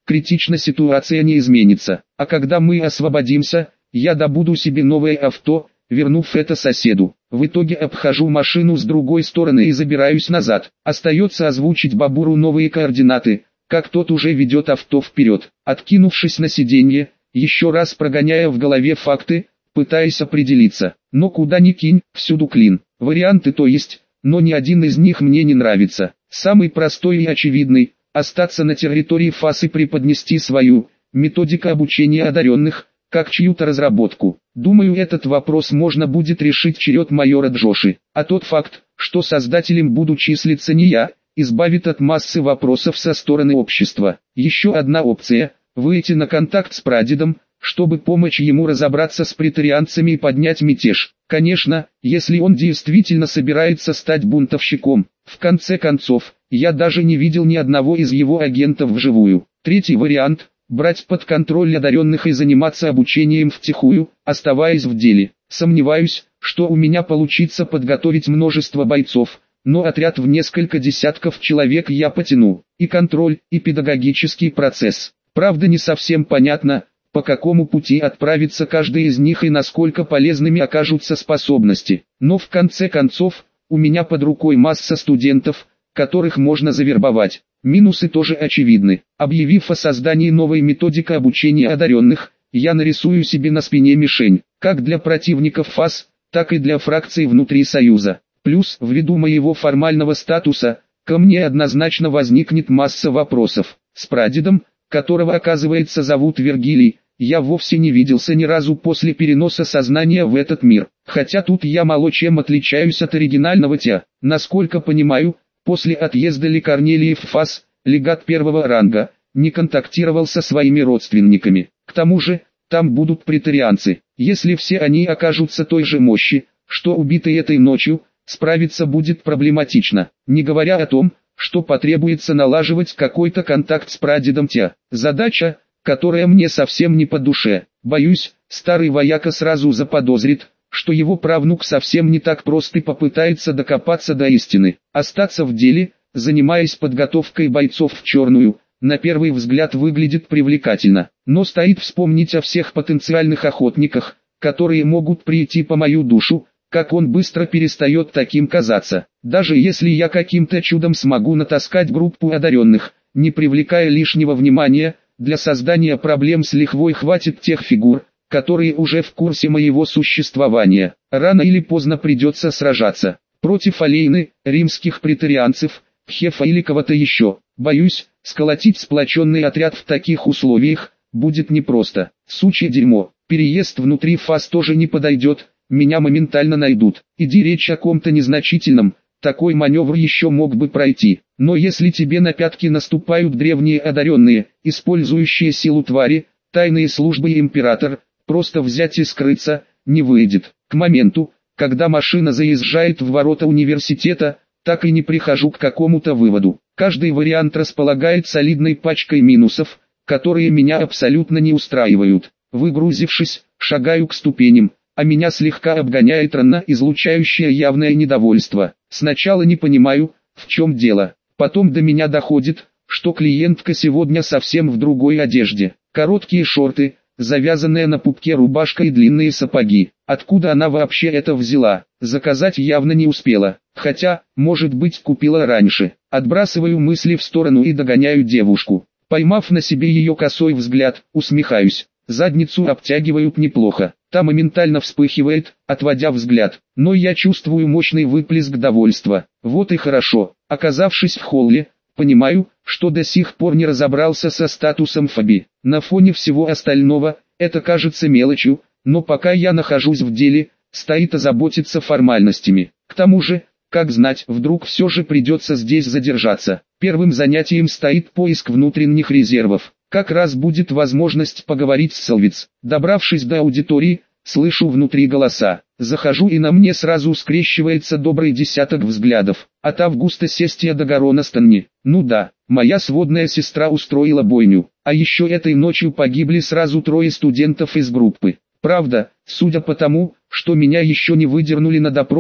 критично ситуация не изменится. А когда мы освободимся, я добуду себе новое авто, вернув это соседу. В итоге обхожу машину с другой стороны и забираюсь назад. Остается озвучить Бабуру новые координаты, как тот уже ведет авто вперед. Откинувшись на сиденье, еще раз прогоняя в голове факты, пытаясь определиться. Но куда ни кинь, всюду клин. Варианты то есть, но ни один из них мне не нравится. Самый простой и очевидный – остаться на территории ФАС и преподнести свою методику обучения одаренных, как чью-то разработку. Думаю, этот вопрос можно будет решить черед майора Джоши. А тот факт, что создателем буду числиться не я, избавит от массы вопросов со стороны общества. Еще одна опция – выйти на контакт с прадедом, чтобы помочь ему разобраться с претарианцами и поднять мятеж. Конечно, если он действительно собирается стать бунтовщиком. В конце концов, я даже не видел ни одного из его агентов вживую. Третий вариант – брать под контроль одаренных и заниматься обучением втихую, оставаясь в деле. Сомневаюсь, что у меня получится подготовить множество бойцов, но отряд в несколько десятков человек я потяну. И контроль, и педагогический процесс. Правда, не совсем понятно, по какому пути отправится каждый из них и насколько полезными окажутся способности. Но в конце концов, у меня под рукой масса студентов, которых можно завербовать. Минусы тоже очевидны. Объявив о создании новой методики обучения одаренных, я нарисую себе на спине мишень, как для противников ФАС, так и для фракций внутри Союза. Плюс, ввиду моего формального статуса, ко мне однозначно возникнет масса вопросов. С прадедом, которого оказывается зовут Вергилий, я вовсе не виделся ни разу после переноса сознания в этот мир. Хотя тут я мало чем отличаюсь от оригинального Тя. Насколько понимаю, после отъезда Ли Корнелиев в ФАС, легат первого ранга, не контактировал со своими родственниками. К тому же, там будут претарианцы. Если все они окажутся той же мощи, что убиты этой ночью, справиться будет проблематично. Не говоря о том, что потребуется налаживать какой-то контакт с прадедом Тя. Задача, которая мне совсем не по душе. Боюсь, старый вояка сразу заподозрит, что его правнук совсем не так прост и попытается докопаться до истины. Остаться в деле, занимаясь подготовкой бойцов в черную, на первый взгляд выглядит привлекательно. Но стоит вспомнить о всех потенциальных охотниках, которые могут прийти по мою душу, как он быстро перестает таким казаться. Даже если я каким-то чудом смогу натаскать группу одаренных, не привлекая лишнего внимания, для создания проблем с лихвой хватит тех фигур, которые уже в курсе моего существования. Рано или поздно придется сражаться. Против Алейны, римских претарианцев, Хефа или кого-то еще. Боюсь, сколотить сплоченный отряд в таких условиях будет непросто. Сучье дерьмо. Переезд внутри ФАС тоже не подойдет, меня моментально найдут. Иди речь о ком-то незначительном, такой маневр еще мог бы пройти. Но если тебе на пятки наступают древние одаренные, использующие силу твари, тайные службы и император, просто взять и скрыться не выйдет. К моменту, когда машина заезжает в ворота университета, так и не прихожу к какому-то выводу. Каждый вариант располагает солидной пачкой минусов, которые меня абсолютно не устраивают. Выгрузившись, шагаю к ступеням, а меня слегка обгоняет рана, излучающая явное недовольство. Сначала не понимаю, в чем дело. Потом до меня доходит, что клиентка сегодня совсем в другой одежде. Короткие шорты, завязанная на пупке рубашка и длинные сапоги. Откуда она вообще это взяла? Заказать явно не успела. Хотя, может быть, купила раньше. Отбрасываю мысли в сторону и догоняю девушку. Поймав на себе ее косой взгляд, усмехаюсь. Задницу обтягивают неплохо. Та моментально вспыхивает, отводя взгляд. Но я чувствую мощный выплеск довольства. Вот и хорошо. Оказавшись в холле, понимаю, что до сих пор не разобрался со статусом Фаби. На фоне всего остального, это кажется мелочью, но пока я нахожусь в деле, стоит озаботиться формальностями. К тому же, как знать, вдруг все же придется здесь задержаться. Первым занятием стоит поиск внутренних резервов. Как раз будет возможность поговорить с Салвиц. Добравшись до аудитории, слышу внутри голоса. Захожу, и на мне сразу скрещивается добрый десяток взглядов. От Августа Сестия до Гарона Станни. Ну да, моя сводная сестра устроила бойню. А еще этой ночью погибли сразу трое студентов из группы. Правда, судя по тому, что меня еще не выдернули на допрос,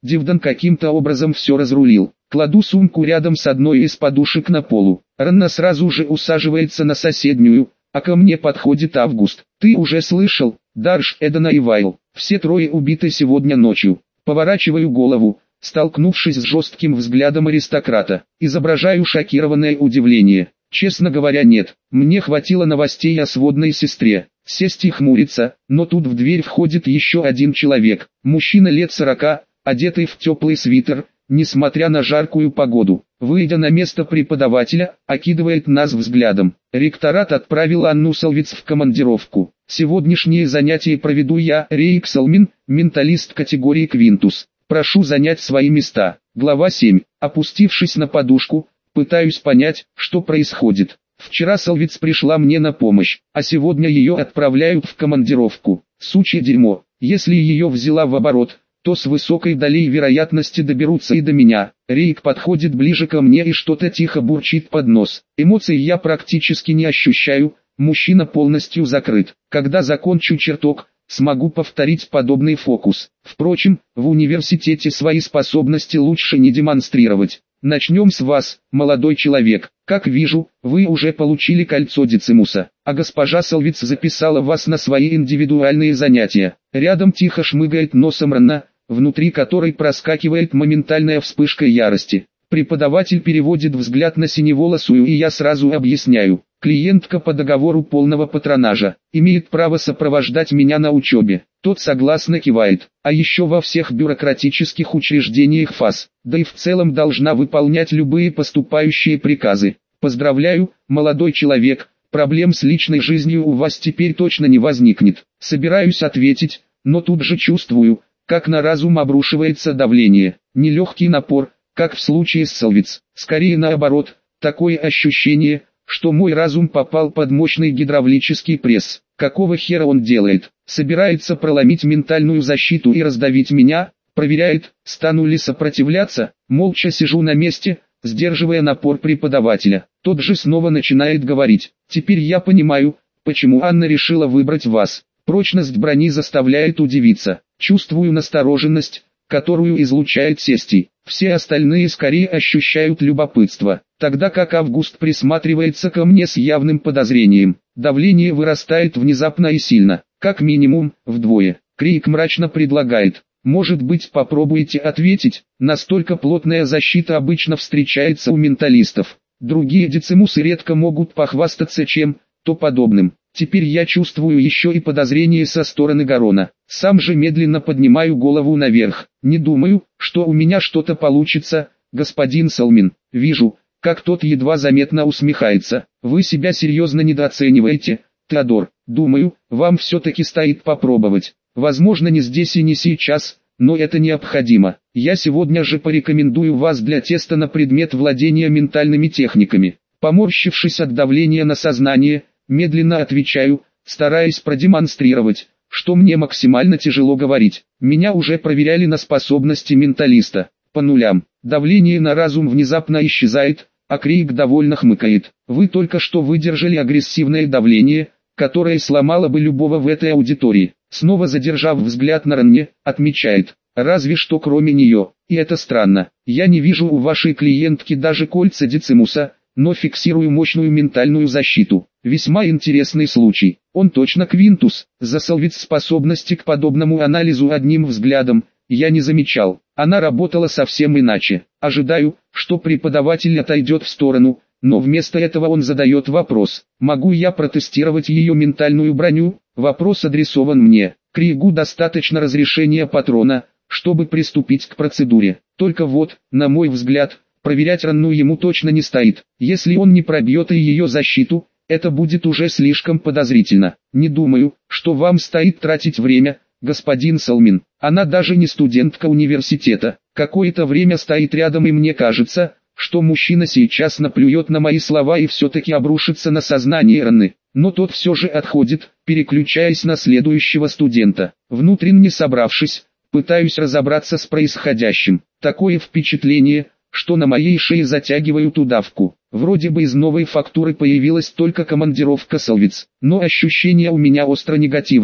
Дивдан каким-то образом все разрулил. Кладу сумку рядом с одной из подушек на полу. Ранна сразу же усаживается на соседнюю, а ко мне подходит Август. Ты уже слышал, Дарш, Эдана и Вайл, все трое убиты сегодня ночью. Поворачиваю голову, столкнувшись с жестким взглядом аристократа. Изображаю шокированное удивление. Честно говоря, нет. Мне хватило новостей о сводной сестре. Сесть и хмурится, но тут в дверь входит еще один человек. Мужчина лет сорока, одетый в теплый свитер, несмотря на жаркую погоду. Выйдя на место преподавателя, окидывает нас взглядом. Ректорат отправил Анну Солвиц в командировку. Сегодняшние занятия проведу я, Рейк Салмин, менталист категории Квинтус. Прошу занять свои места. Глава семь. Опустившись на подушку, пытаюсь понять, что происходит. Вчера Солвиц пришла мне на помощь, а сегодня ее отправляют в командировку. Сучье дерьмо. Если ее взяла в оборот, то с высокой долей вероятности доберутся и до меня. Рейк подходит ближе ко мне и что-то тихо бурчит под нос. Эмоций я практически не ощущаю, мужчина полностью закрыт. Когда закончу чертог, смогу повторить подобный фокус. Впрочем, в университете свои способности лучше не демонстрировать. Начнем с вас, молодой человек. Как вижу, вы уже получили кольцо Децимуса, а госпожа Солвиц записала вас на свои индивидуальные занятия. Рядом тихо шмыгает носом Ранна, внутри которой проскакивает моментальная вспышка ярости. Преподаватель переводит взгляд на синеволосую, и я сразу объясняю. Клиентка по договору полного патронажа, имеет право сопровождать меня на учебе. Тот согласно кивает, а еще во всех бюрократических учреждениях ФАС, да и в целом должна выполнять любые поступающие приказы. Поздравляю, молодой человек, проблем с личной жизнью у вас теперь точно не возникнет. Собираюсь ответить, но тут же чувствую, как на разум обрушивается давление. Нелегкий напор, как в случае с Солвиц, скорее наоборот, такое ощущение, что мой разум попал под мощный гидравлический пресс. Какого хера он делает? Собирается проломить ментальную защиту и раздавить меня? Проверяет, стану ли сопротивляться? Молча сижу на месте, сдерживая напор преподавателя. Тот же снова начинает говорить. Теперь я понимаю, почему Анна решила выбрать вас. Прочность брони заставляет удивиться. Чувствую настороженность, которую излучает Сестий. Все остальные скорее ощущают любопытство, тогда как Август присматривается ко мне с явным подозрением. Давление вырастает внезапно и сильно, как минимум, вдвое. Крик мрачно предлагает. Может быть, попробуйте ответить, настолько плотная защита обычно встречается у менталистов. Другие децимусы редко могут похвастаться чем-то подобным. Теперь я чувствую еще и подозрение со стороны Гарона. Сам же медленно поднимаю голову наверх. Не думаю, что у меня что-то получится, господин Салмин. Вижу, как тот едва заметно усмехается. Вы себя серьезно недооцениваете, Теодор. Думаю, вам все-таки стоит попробовать. Возможно, не здесь и не сейчас, но это необходимо. Я сегодня же порекомендую вас для теста на предмет владения ментальными техниками. Поморщившись от давления на сознание, медленно отвечаю, стараясь продемонстрировать, что мне максимально тяжело говорить. Меня уже проверяли на способности менталиста. По нулям. Давление на разум внезапно исчезает, а Крейг довольно хмыкает. Вы только что выдержали агрессивное давление, которое сломало бы любого в этой аудитории. Снова задержав взгляд на Ранне, отмечает. Разве что кроме нее. И это странно. Я не вижу у вашей клиентки даже кольца Децимуса, но фиксирую мощную ментальную защиту. Весьма интересный случай. Он точно Квинтус. За Солвиц способности к подобному анализу одним взглядом я не замечал. Она работала совсем иначе. Ожидаю, что преподаватель отойдет в сторону, но вместо этого он задает вопрос. Могу я протестировать ее ментальную броню? Вопрос адресован мне. Крейгу достаточно разрешения патрона, чтобы приступить к процедуре. Только вот, на мой взгляд, проверять Ранну ему точно не стоит. Если он не пробьет и ее защиту, это будет уже слишком подозрительно. Не думаю, что вам стоит тратить время, господин Салмин. Она даже не студентка университета. Какое-то время стоит рядом, и мне кажется, что мужчина сейчас наплюет на мои слова и все-таки обрушится на сознание Ранны. Но тот все же отходит, переключаясь на следующего студента. Внутренне собравшись, пытаюсь разобраться с происходящим. Такое впечатление, что на моей шее затягивают удавку. Вроде бы из новой фактуры появилась только командировка Солвиц, но ощущения у меня остро негативные.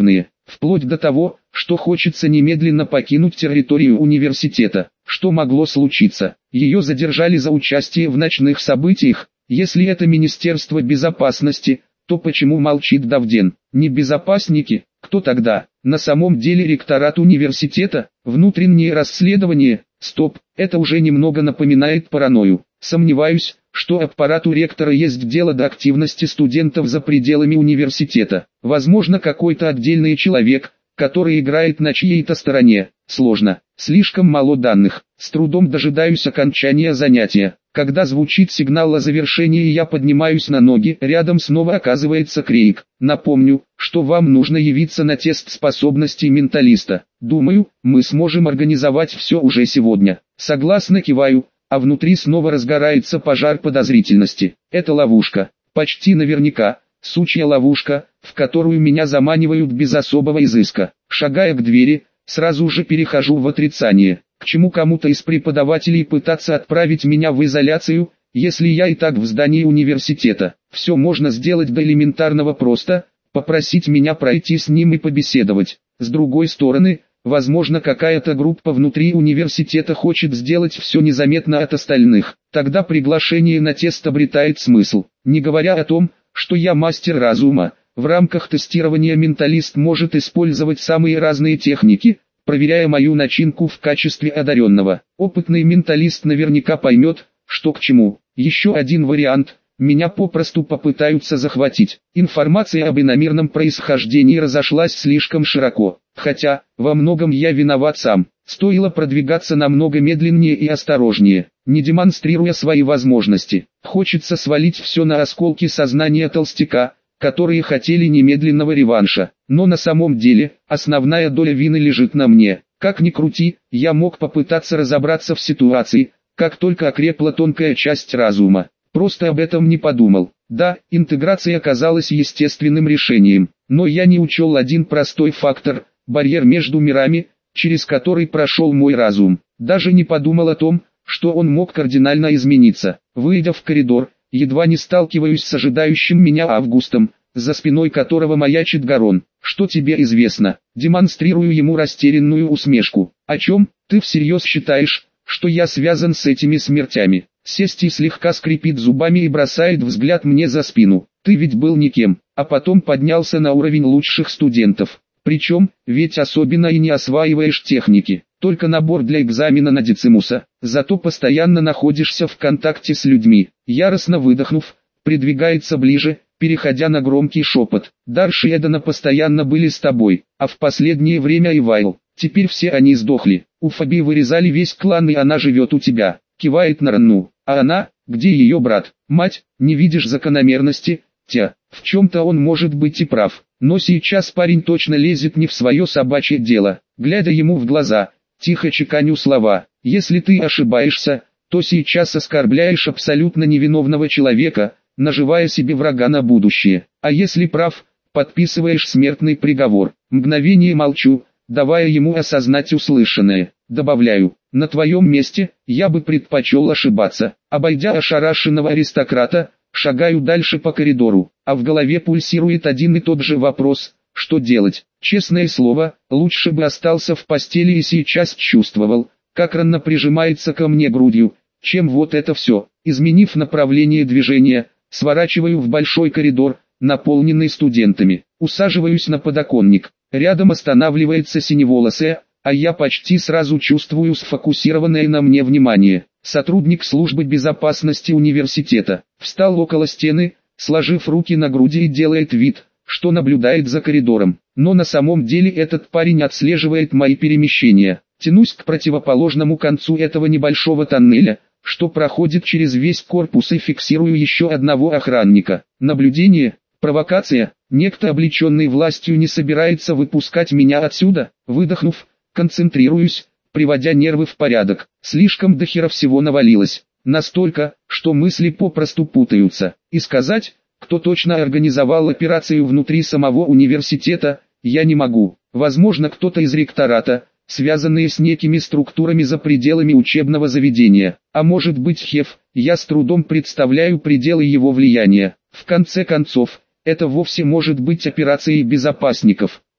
вплоть до того, что хочется немедленно покинуть территорию университета. Что могло случиться? Ее задержали за участие в ночных событиях. Если это Министерство безопасности, то почему молчит Давден? Не безопасники? Кто тогда? На самом деле ректорат университета? Внутреннее расследование? Стоп, это уже немного напоминает паранойю. Сомневаюсь, что аппарату ректора есть дело до активности студентов за пределами университета. Возможно, какой-то отдельный человек, который играет на чьей-то стороне. Сложно, слишком мало данных. С трудом дожидаюсь окончания занятия. Когда звучит сигнал о завершении, я поднимаюсь на ноги, рядом снова оказывается Крейг. Напомню, что вам нужно явиться на тест способностей менталиста. Думаю, мы сможем организовать все уже сегодня. Согласно киваю, а внутри снова разгорается пожар подозрительности. Это ловушка. Почти наверняка, сучья ловушка, в которую меня заманивают без особого изыска. Шагая к двери, сразу же перехожу в отрицание. К чему кому-то из преподавателей пытаться отправить меня в изоляцию, если я и так в здании университета? Все можно сделать до элементарного просто, попросить меня пройти с ним и побеседовать. С другой стороны, возможно, какая-то группа внутри университета хочет сделать все незаметно от остальных. Тогда приглашение на тест обретает смысл. Не говоря о том, что я мастер разума, в рамках тестирования менталист может использовать самые разные техники, проверяя мою начинку в качестве одаренного. Опытный менталист наверняка поймет, что к чему. Еще один вариант – меня попросту попытаются захватить. Информация об иномирном происхождении разошлась слишком широко. Хотя, во многом я виноват сам. Стоило продвигаться намного медленнее и осторожнее, не демонстрируя свои возможности. Хочется свалить все на осколки сознания толстяка, которые хотели немедленного реванша. Но на самом деле, основная доля вины лежит на мне. Как ни крути, я мог попытаться разобраться в ситуации, как только окрепла тонкая часть разума. Просто об этом не подумал. Да, интеграция оказалась естественным решением, но я не учел один простой фактор – барьер между мирами, через который прошел мой разум. Даже не подумал о том, что он мог кардинально измениться. Выйдя в коридор, едва не сталкиваюсь с ожидающим меня Августом, за спиной которого маячит Гарон. «Что тебе известно?» Демонстрирую ему растерянную усмешку. «О чем? Ты всерьез считаешь, что я связан с этими смертями?» Сести слегка скрипит зубами и бросает взгляд мне за спину. «Ты ведь был никем, а потом поднялся на уровень лучших студентов. Причем, ведь особенно и не осваиваешь техники, только набор для экзамена на Децимуса, зато постоянно находишься в контакте с людьми». Яростно выдохнув, придвигается ближе, переходя на громкий шепот. «Дар Шиэдана постоянно были с тобой, а в последнее время и Вайл. Теперь все они сдохли. У Фаби вырезали весь клан, и она живет у тебя». Кивает на Ранну. «А она? Где ее брат? Мать, не видишь закономерности?» Тя, в чем-то он может быть и прав, но сейчас парень точно лезет не в свое собачье дело. Глядя ему в глаза, тихо чеканю слова. «Если ты ошибаешься, то сейчас оскорбляешь абсолютно невиновного человека, наживая себе врага на будущее. А если прав, подписываешь смертный приговор». Мгновение молчу, давая ему осознать услышанное. Добавляю: «На твоем месте, я бы предпочел ошибаться». Обойдя ошарашенного аристократа, шагаю дальше по коридору, а в голове пульсирует один и тот же вопрос: что делать? Честное слово, лучше бы остался в постели и сейчас чувствовал, как Ранна прижимается ко мне грудью, чем вот это все. Изменив направление движения, сворачиваю в большой коридор, наполненный студентами. Усаживаюсь на подоконник. Рядом останавливается синеволосая, а я почти сразу чувствую сфокусированное на мне внимание. Сотрудник службы безопасности университета встал около стены, сложив руки на груди и делает вид, что наблюдает за коридором. Но на самом деле этот парень отслеживает мои перемещения. Тянусь к противоположному концу этого небольшого тоннеля, что проходит через весь корпус, и фиксирую еще одного охранника. Наблюдение, провокация, некто, облеченный властью, не собирается выпускать меня отсюда. Выдохнув, концентрируюсь, приводя нервы в порядок. Слишком дохера всего навалилось. Настолько, что мысли попросту путаются. И сказать, кто точно организовал операцию внутри самого университета, я не могу. Возможно, кто-то из ректората, связанные с некими структурами за пределами учебного заведения. А может быть Хеф, я с трудом представляю пределы его влияния. В конце концов, это вовсе может быть операцией безопасников.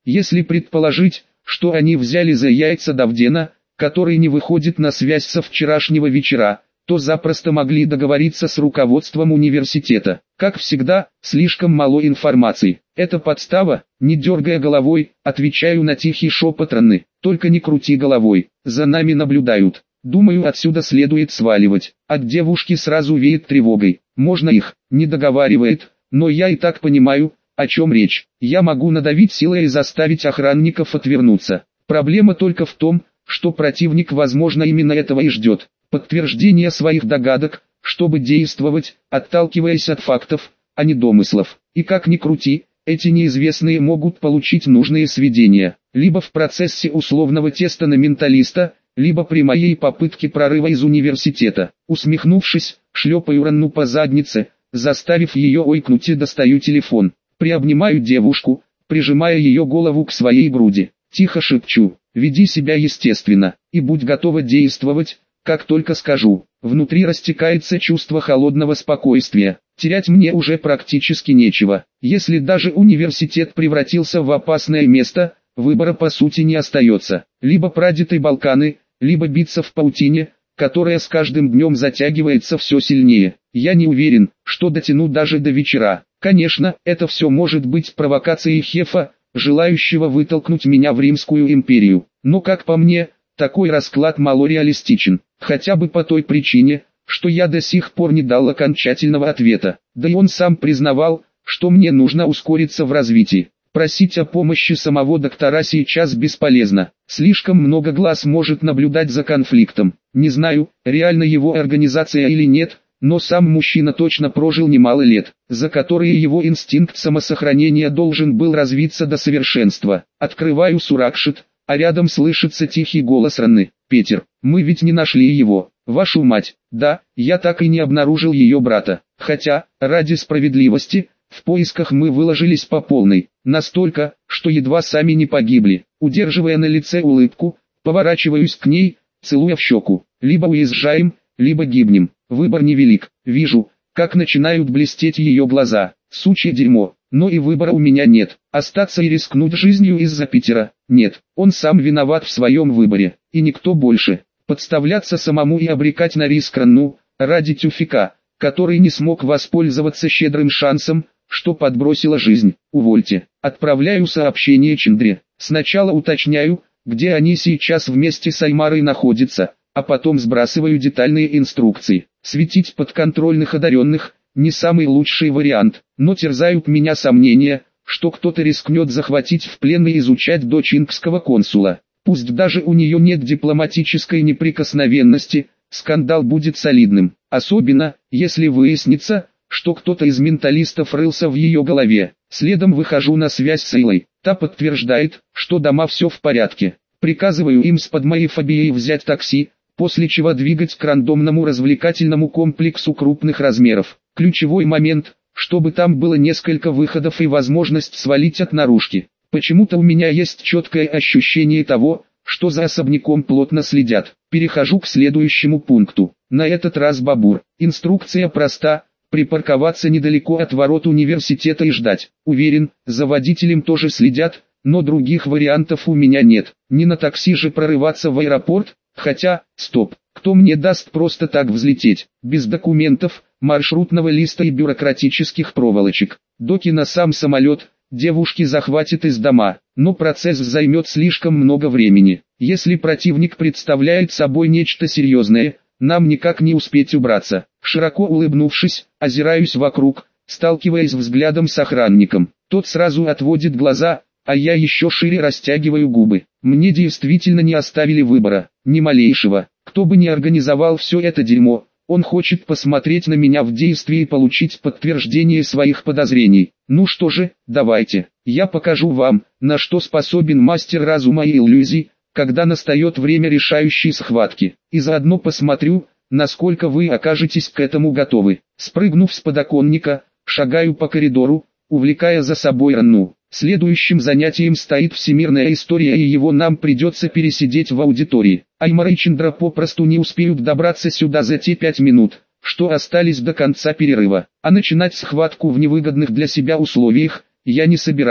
Если предположить, что они взяли за яйца Давдена, который не выходит на связь со вчерашнего вечера, то запросто могли договориться с руководством университета. Как всегда, слишком мало информации. Это подстава, не дергая головой, отвечаю на тихий шепот Ранны. Только не крути головой, за нами наблюдают. Думаю, отсюда следует сваливать. От девушки сразу веет тревогой. Можно их, не договаривает, но я и так понимаю, о чем речь. Я могу надавить силой и заставить охранников отвернуться. Проблема только в том, что противник возможно именно этого и ждет. Подтверждение своих догадок, чтобы действовать, отталкиваясь от фактов, а не домыслов. И как ни крути, эти неизвестные могут получить нужные сведения, либо в процессе условного теста на менталиста, либо при моей попытке прорыва из университета. Усмехнувшись, шлепаю Ранну по заднице, заставив ее ойкнуть, и достаю телефон. Приобнимаю девушку, прижимая ее голову к своей груди. Тихо шепчу: веди себя естественно, и будь готова действовать, как только скажу. Внутри растекается чувство холодного спокойствия. Терять мне уже практически нечего. Если даже университет превратился в опасное место, выбора по сути не остается. Либо прадеты Балканы, либо биться в паутине, которая с каждым днем затягивается все сильнее. Я не уверен, что дотяну даже до вечера. Конечно, это все может быть провокацией Хефа, желающего вытолкнуть меня в Римскую империю. Но как по мне, такой расклад мало реалистичен. Хотя бы по той причине, что я до сих пор не дал окончательного ответа. Да и он сам признавал, что мне нужно ускориться в развитии. Просить о помощи самого доктора сейчас бесполезно. Слишком много глаз может наблюдать за конфликтом. Не знаю, реально его организация или нет, но сам мужчина точно прожил немало лет, за которые его инстинкт самосохранения должен был развиться до совершенства. Открываю Суракшит, а рядом слышится тихий голос Ранны. «Петер, мы ведь не нашли его, вашу мать». Да, я так и не обнаружил ее брата. Хотя, ради справедливости, в поисках мы выложились по полной. Настолько, что едва сами не погибли. Удерживая на лице улыбку, поворачиваюсь к ней, целуя в щеку. Либо уезжаем, либо гибнем. Выбор невелик. Вижу, как начинают блестеть ее глаза. Сучье дерьмо. Но и выбора у меня нет. Остаться и рискнуть жизнью из-за Питера? Нет. Он сам виноват в своем выборе. И никто больше. Подставляться самому и обрекать на риск Ранну, ради тюфика, который не смог воспользоваться щедрым шансом, что подбросила жизнь. Увольте. Отправляю сообщение Чендре. Сначала уточняю, где они сейчас вместе с Аймарой находятся, а потом сбрасываю детальные инструкции. Светить подконтрольных одаренных – не самый лучший вариант, но терзают меня сомнения, что кто-то рискнет захватить в плен и изучать дочь инкского консула. Пусть даже у нее нет дипломатической неприкосновенности, скандал будет солидным. Особенно, если выяснится, что кто-то из менталистов рылся в ее голове. Следом выхожу на связь с Эйлой. Та подтверждает, что дома все в порядке. Приказываю им с под моей фобией взять такси, после чего двигать к рандомному развлекательному комплексу крупных размеров. Ключевой момент, чтобы там было несколько выходов и возможность свалить от наружки. Почему-то у меня есть четкое ощущение того, что за особняком плотно следят. Перехожу к следующему пункту. На этот раз Бабур. Инструкция проста: припарковаться недалеко от ворот университета и ждать. Уверен, за водителем тоже следят, но других вариантов у меня нет. Не на такси же прорываться в аэропорт, хотя, стоп, кто мне даст просто так взлететь, без документов, маршрутного листа и бюрократических проволочек. Доки на сам самолет, девушки захватят из дома, но процесс займет слишком много времени. Если противник представляет собой нечто серьезное, нам никак не успеть убраться. Широко улыбнувшись, озираюсь вокруг, сталкиваясь взглядом с охранником. Тот сразу отводит глаза, а я еще шире растягиваю губы. Мне действительно не оставили выбора, ни малейшего. Кто бы ни организовал все это дерьмо, он хочет посмотреть на меня в действии и получить подтверждение своих подозрений. Ну что же, давайте, я покажу вам, на что способен мастер разума и иллюзий, когда настает время решающей схватки. И заодно посмотрю, насколько вы окажетесь к этому готовы. Спрыгнув с подоконника, шагаю по коридору, увлекая за собой Ранну. Следующим занятием стоит всемирная история, и его нам придется пересидеть в аудитории. Аймара и Чендра попросту не успеют добраться сюда за те пять минут, что остались до конца перерыва. А начинать схватку в невыгодных для себя условиях я не собираюсь.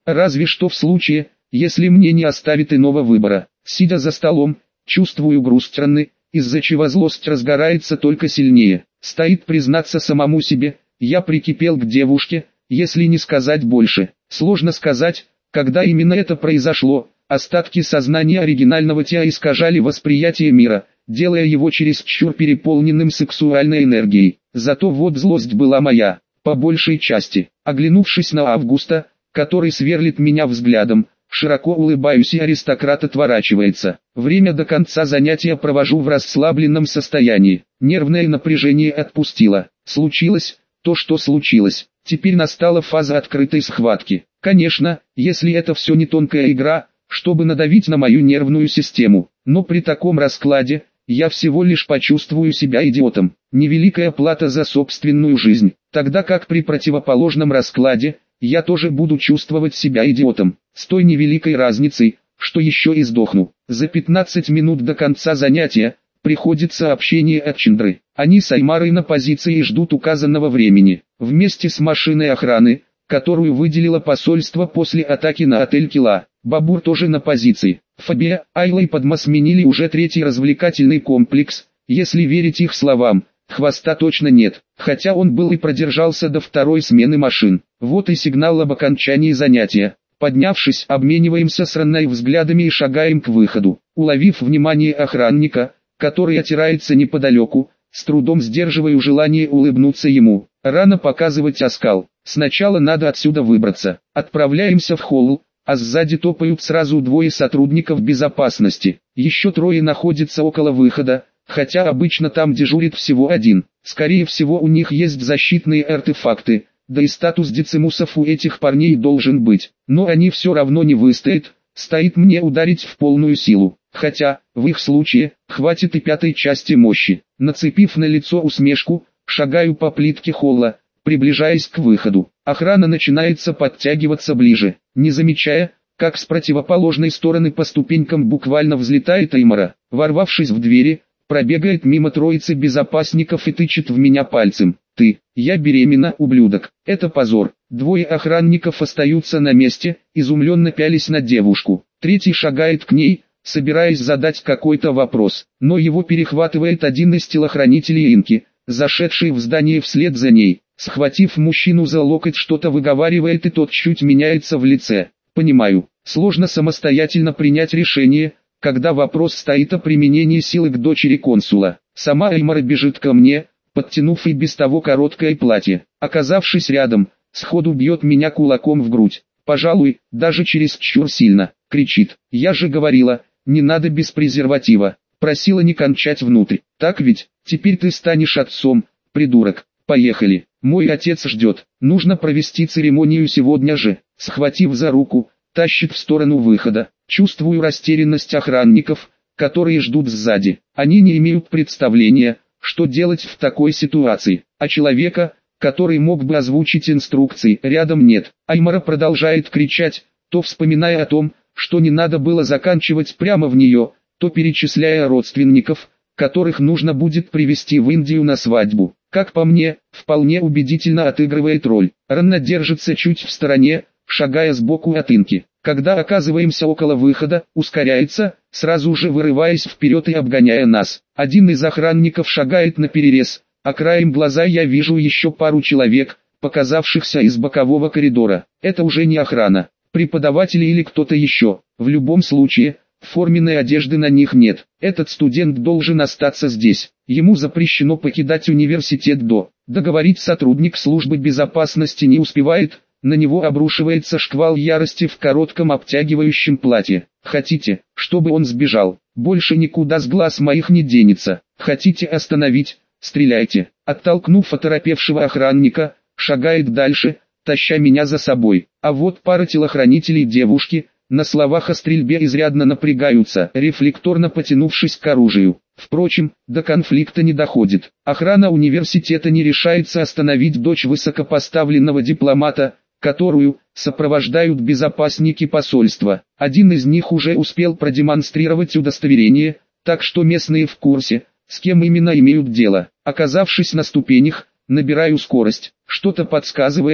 Разве что в случае, если мне не оставит иного выбора. Сидя за столом, чувствую груз страны, из-за чего злость разгорается только сильнее. Стоит признаться самому себе, я прикипел к девушке, если не сказать больше. Сложно сказать, когда именно это произошло. Остатки сознания оригинального Тиа искажали восприятие мира, делая его чересчур переполненным сексуальной энергией. Зато вот злость была моя, по большей части. Оглянувшись на Августа, который сверлит меня взглядом, широко улыбаюсь, и аристократ отворачивается. Время до конца занятия провожу в расслабленном состоянии. Нервное напряжение отпустило. Случилось то, что случилось. Теперь настала фаза открытой схватки. Конечно, если это все не тонкая игра, чтобы надавить на мою нервную систему. Но при таком раскладе, я всего лишь почувствую себя идиотом. Невеликая плата за собственную жизнь. Тогда как при противоположном раскладе, я тоже буду чувствовать себя идиотом. С той невеликой разницей, что еще и сдохну. За пятнадцать минут до конца занятия, приходит сообщение от Чиндры. Они с Аймарой на позиции и ждут указанного времени. Вместе с машиной охраны, которую выделило посольство после атаки на отель Кила. Бабур тоже на позиции. Фабия, Айла и Падма сменили уже третий развлекательный комплекс. Если верить их словам, хвоста точно нет, хотя он был и продержался до второй смены машин. Вот и сигнал об окончании занятия. Поднявшись, обмениваемся с Ранной взглядами и шагаем к выходу. Уловив внимание охранника, который отирается неподалеку, с трудом сдерживаю желание улыбнуться ему. Рано показывать оскал. Сначала надо отсюда выбраться. Отправляемся в холл, а сзади топают сразу двое сотрудников безопасности. Еще трое находятся около выхода, хотя обычно там дежурит всего один. Скорее всего, у них есть защитные артефакты, да и статус децимусов у этих парней должен быть. Но они все равно не выстоят, стоит мне ударить в полную силу. Хотя, в их случае, хватит и пятой части мощи. Нацепив на лицо усмешку, шагаю по плитке холла, приближаясь к выходу. Охрана начинается подтягиваться ближе, не замечая, как с противоположной стороны по ступенькам буквально взлетает Аймара. Ворвавшись в двери, пробегает мимо троицы безопасников и тычет в меня пальцем. «Ты, я беременна, ублюдок». Это позор. Двое охранников остаются на месте, изумленно пялись на девушку. Третий шагает к ней, собираясь задать какой-то вопрос, но его перехватывает один из телохранителей Инки, зашедший в здание вслед за ней. Схватив мужчину за локоть, что-то выговаривает, и тот чуть меняется в лице. Понимаю, сложно самостоятельно принять решение, когда вопрос стоит о применении силы к дочери консула. Сама Аймара бежит ко мне, подтянув и без того короткое платье. Оказавшись рядом, сходу бьет меня кулаком в грудь. Пожалуй, даже чересчур сильно. Кричит: «Я же говорила, не надо без презерватива. Просила не кончать внутрь. Так ведь, теперь ты станешь отцом, придурок. Поехали. Мой отец ждет. Нужно провести церемонию сегодня же». Схватив за руку, тащит в сторону выхода. Чувствую растерянность охранников, которые ждут сзади. Они не имеют представления, что делать в такой ситуации. А человека, который мог бы озвучить инструкции, рядом нет. Аймара продолжает кричать, то вспоминая о том, что не надо было заканчивать прямо в нее, то перечисляя родственников, которых нужно будет привезти в Индию на свадьбу. Как по мне, вполне убедительно отыгрывает роль. Ранна держится чуть в стороне, шагая сбоку от Инки. Когда оказываемся около выхода, ускоряется, сразу же вырываясь вперед и обгоняя нас. Один из охранников шагает наперерез, а краем глаза я вижу еще пару человек, показавшихся из бокового коридора. Это уже не охрана, преподаватели или кто-то еще. В любом случае, форменной одежды на них нет. Этот студент должен остаться здесь. Ему запрещено покидать университет до. Договорить сотрудник службы безопасности не успевает, на него обрушивается шквал ярости в коротком обтягивающем платье. Хотите, чтобы он сбежал? Больше никуда с глаз моих не денется. Хотите остановить? Стреляйте. Оттолкнув оторопевшего охранника, шагает дальше, таща меня за собой. А вот пара телохранителей девушки, на словах о стрельбе изрядно напрягаются, рефлекторно потянувшись к оружию. Впрочем, до конфликта не доходит. Охрана университета не решается остановить дочь высокопоставленного дипломата, которую сопровождают безопасники посольства. Один из них уже успел продемонстрировать удостоверение, так что местные в курсе, с кем именно имеют дело. Оказавшись на ступенях, набираю скорость. Что-то подсказывает,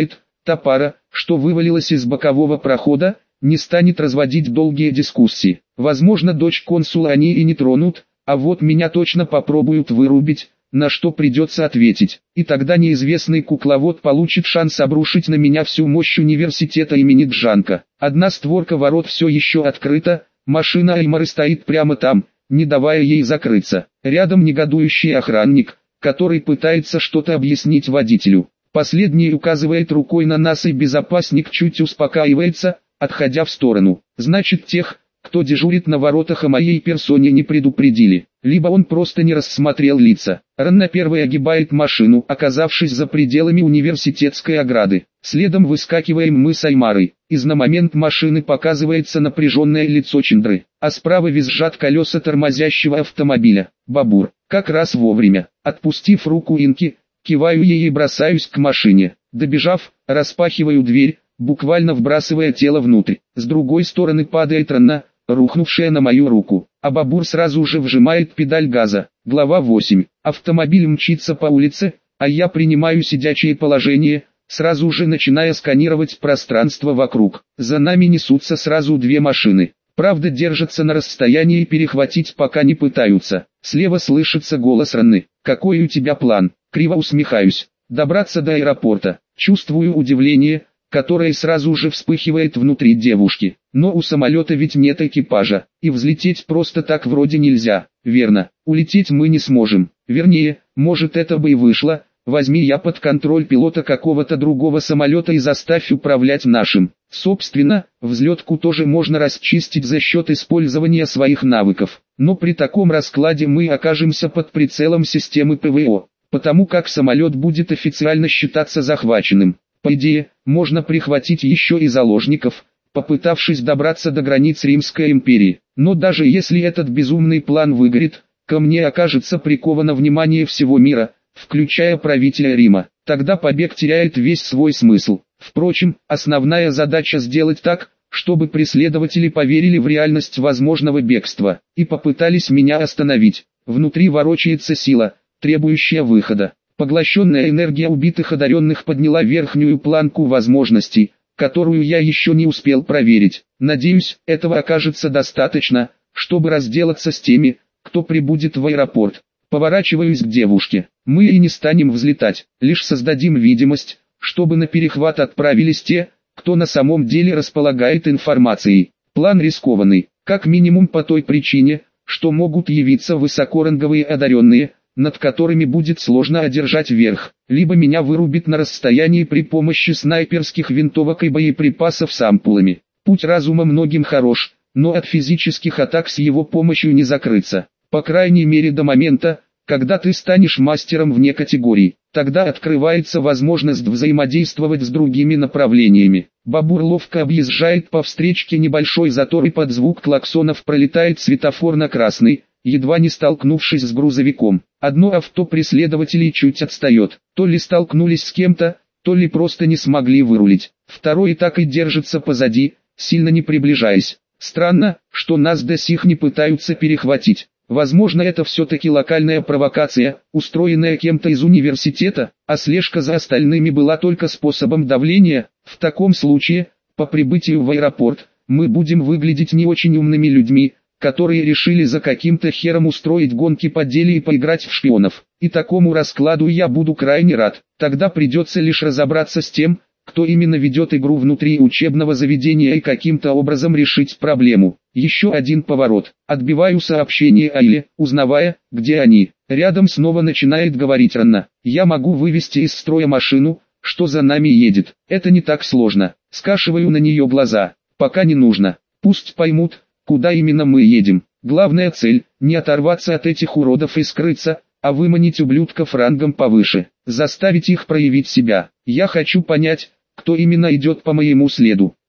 Та пара, что вывалилась из бокового прохода, не станет разводить долгие дискуссии. Возможно, дочь консула они и не тронут, а вот меня точно попробуют вырубить, на что придется ответить. И тогда неизвестный кукловод получит шанс обрушить на меня всю мощь университета имени Джанка. Одна створка ворот все еще открыта, машина Аймары стоит прямо там, не давая ей закрыться. Рядом негодующий охранник, который пытается что-то объяснить водителю. Последний указывает рукой на нас, и безопасник чуть успокаивается, отходя в сторону. Значит, тех, кто дежурит на воротах, о моей персоне не предупредили. Либо он просто не рассмотрел лица. Ранна первый огибает машину, оказавшись за пределами университетской ограды. Следом выскакиваем мы с Аймарой. Из на момент машины показывается напряженное лицо Чиндры, а справа визжат колеса тормозящего автомобиля. Бабур, как раз вовремя. Отпустив руку Инки, киваю ей и бросаюсь к машине. Добежав, распахиваю дверь, буквально вбрасывая тело внутрь. С другой стороны падает Ранна, рухнувшая на мою руку, а Бабур сразу же вжимает педаль газа. Глава восемь. Автомобиль мчится по улице, а я принимаю сидячее положение, сразу же начиная сканировать пространство вокруг. За нами несутся сразу две машины. Правда, держатся на расстоянии и перехватить пока не пытаются. Слева слышится голос Ранны. «Какой у тебя план?» Криво усмехаюсь. «Добраться до аэропорта». Чувствую удивление, которое сразу же вспыхивает внутри девушки. Но у самолета ведь нет экипажа, и взлететь просто так вроде нельзя, верно? Улететь мы не сможем. Вернее, может, это бы и вышло, возьми я под контроль пилота какого-то другого самолета и заставь управлять нашим. Собственно, взлетку тоже можно расчистить за счет использования своих навыков. Но при таком раскладе мы окажемся под прицелом системы ПВО, потому как самолет будет официально считаться захваченным. По идее, можно прихватить еще и заложников, попытавшись добраться до границ Римской империи. Но даже если этот безумный план выгорит, ко мне окажется приковано внимание всего мира, включая правителя Рима. Тогда побег теряет весь свой смысл. Впрочем, основная задача сделать так, чтобы преследователи поверили в реальность возможного бегства, и попытались меня остановить. Внутри ворочается сила, требующая выхода. Поглощенная энергия убитых одаренных подняла верхнюю планку возможностей, которую я еще не успел проверить. Надеюсь, этого окажется достаточно, чтобы разделаться с теми, кто прибудет в аэропорт. Поворачиваюсь к девушке. Мы и не станем взлетать, лишь создадим видимость, чтобы на перехват отправились те, кто на самом деле располагает информацией. План рискованный, как минимум по той причине, что могут явиться высокоранговые одаренные, над которыми будет сложно одержать верх. Либо меня вырубит на расстоянии при помощи снайперских винтовок и боеприпасов с ампулами. Путь разума многим хорош, но от физических атак с его помощью не закрыться. По крайней мере до момента, когда ты станешь мастером вне категории. Тогда открывается возможность взаимодействовать с другими направлениями. Бабур ловко объезжает по встречке небольшой затор, и под звук клаксонов пролетает светофор на красный, едва не столкнувшись с грузовиком. Одно авто преследователей чуть отстает. То ли столкнулись с кем-то, то ли просто не смогли вырулить. Второй так и держится позади, сильно не приближаясь. Странно, что нас до сих не пытаются перехватить. Возможно, это все-таки локальная провокация, устроенная кем-то из университета, а слежка за остальными была только способом давления. В таком случае, по прибытию в аэропорт, мы будем выглядеть не очень умными людьми, которые решили за каким-то хером устроить гонки по деле и поиграть в шпионов. И такому раскладу я буду крайне рад. Тогда придется лишь разобраться с тем, кто именно ведет игру внутри учебного заведения, и каким-то образом решить проблему. Еще один поворот. Отбиваю сообщение Айле, узнавая, где они. Рядом снова начинает говорить Ранна. Я могу вывести из строя машину, что за нами едет. Это не так сложно. Скашиваю на нее глаза. Пока не нужно. Пусть поймут, куда именно мы едем. Главная цель – не оторваться от этих уродов и скрыться, а выманить ублюдков рангом повыше. Заставить их проявить себя. Я хочу понять, кто именно идет по моему следу.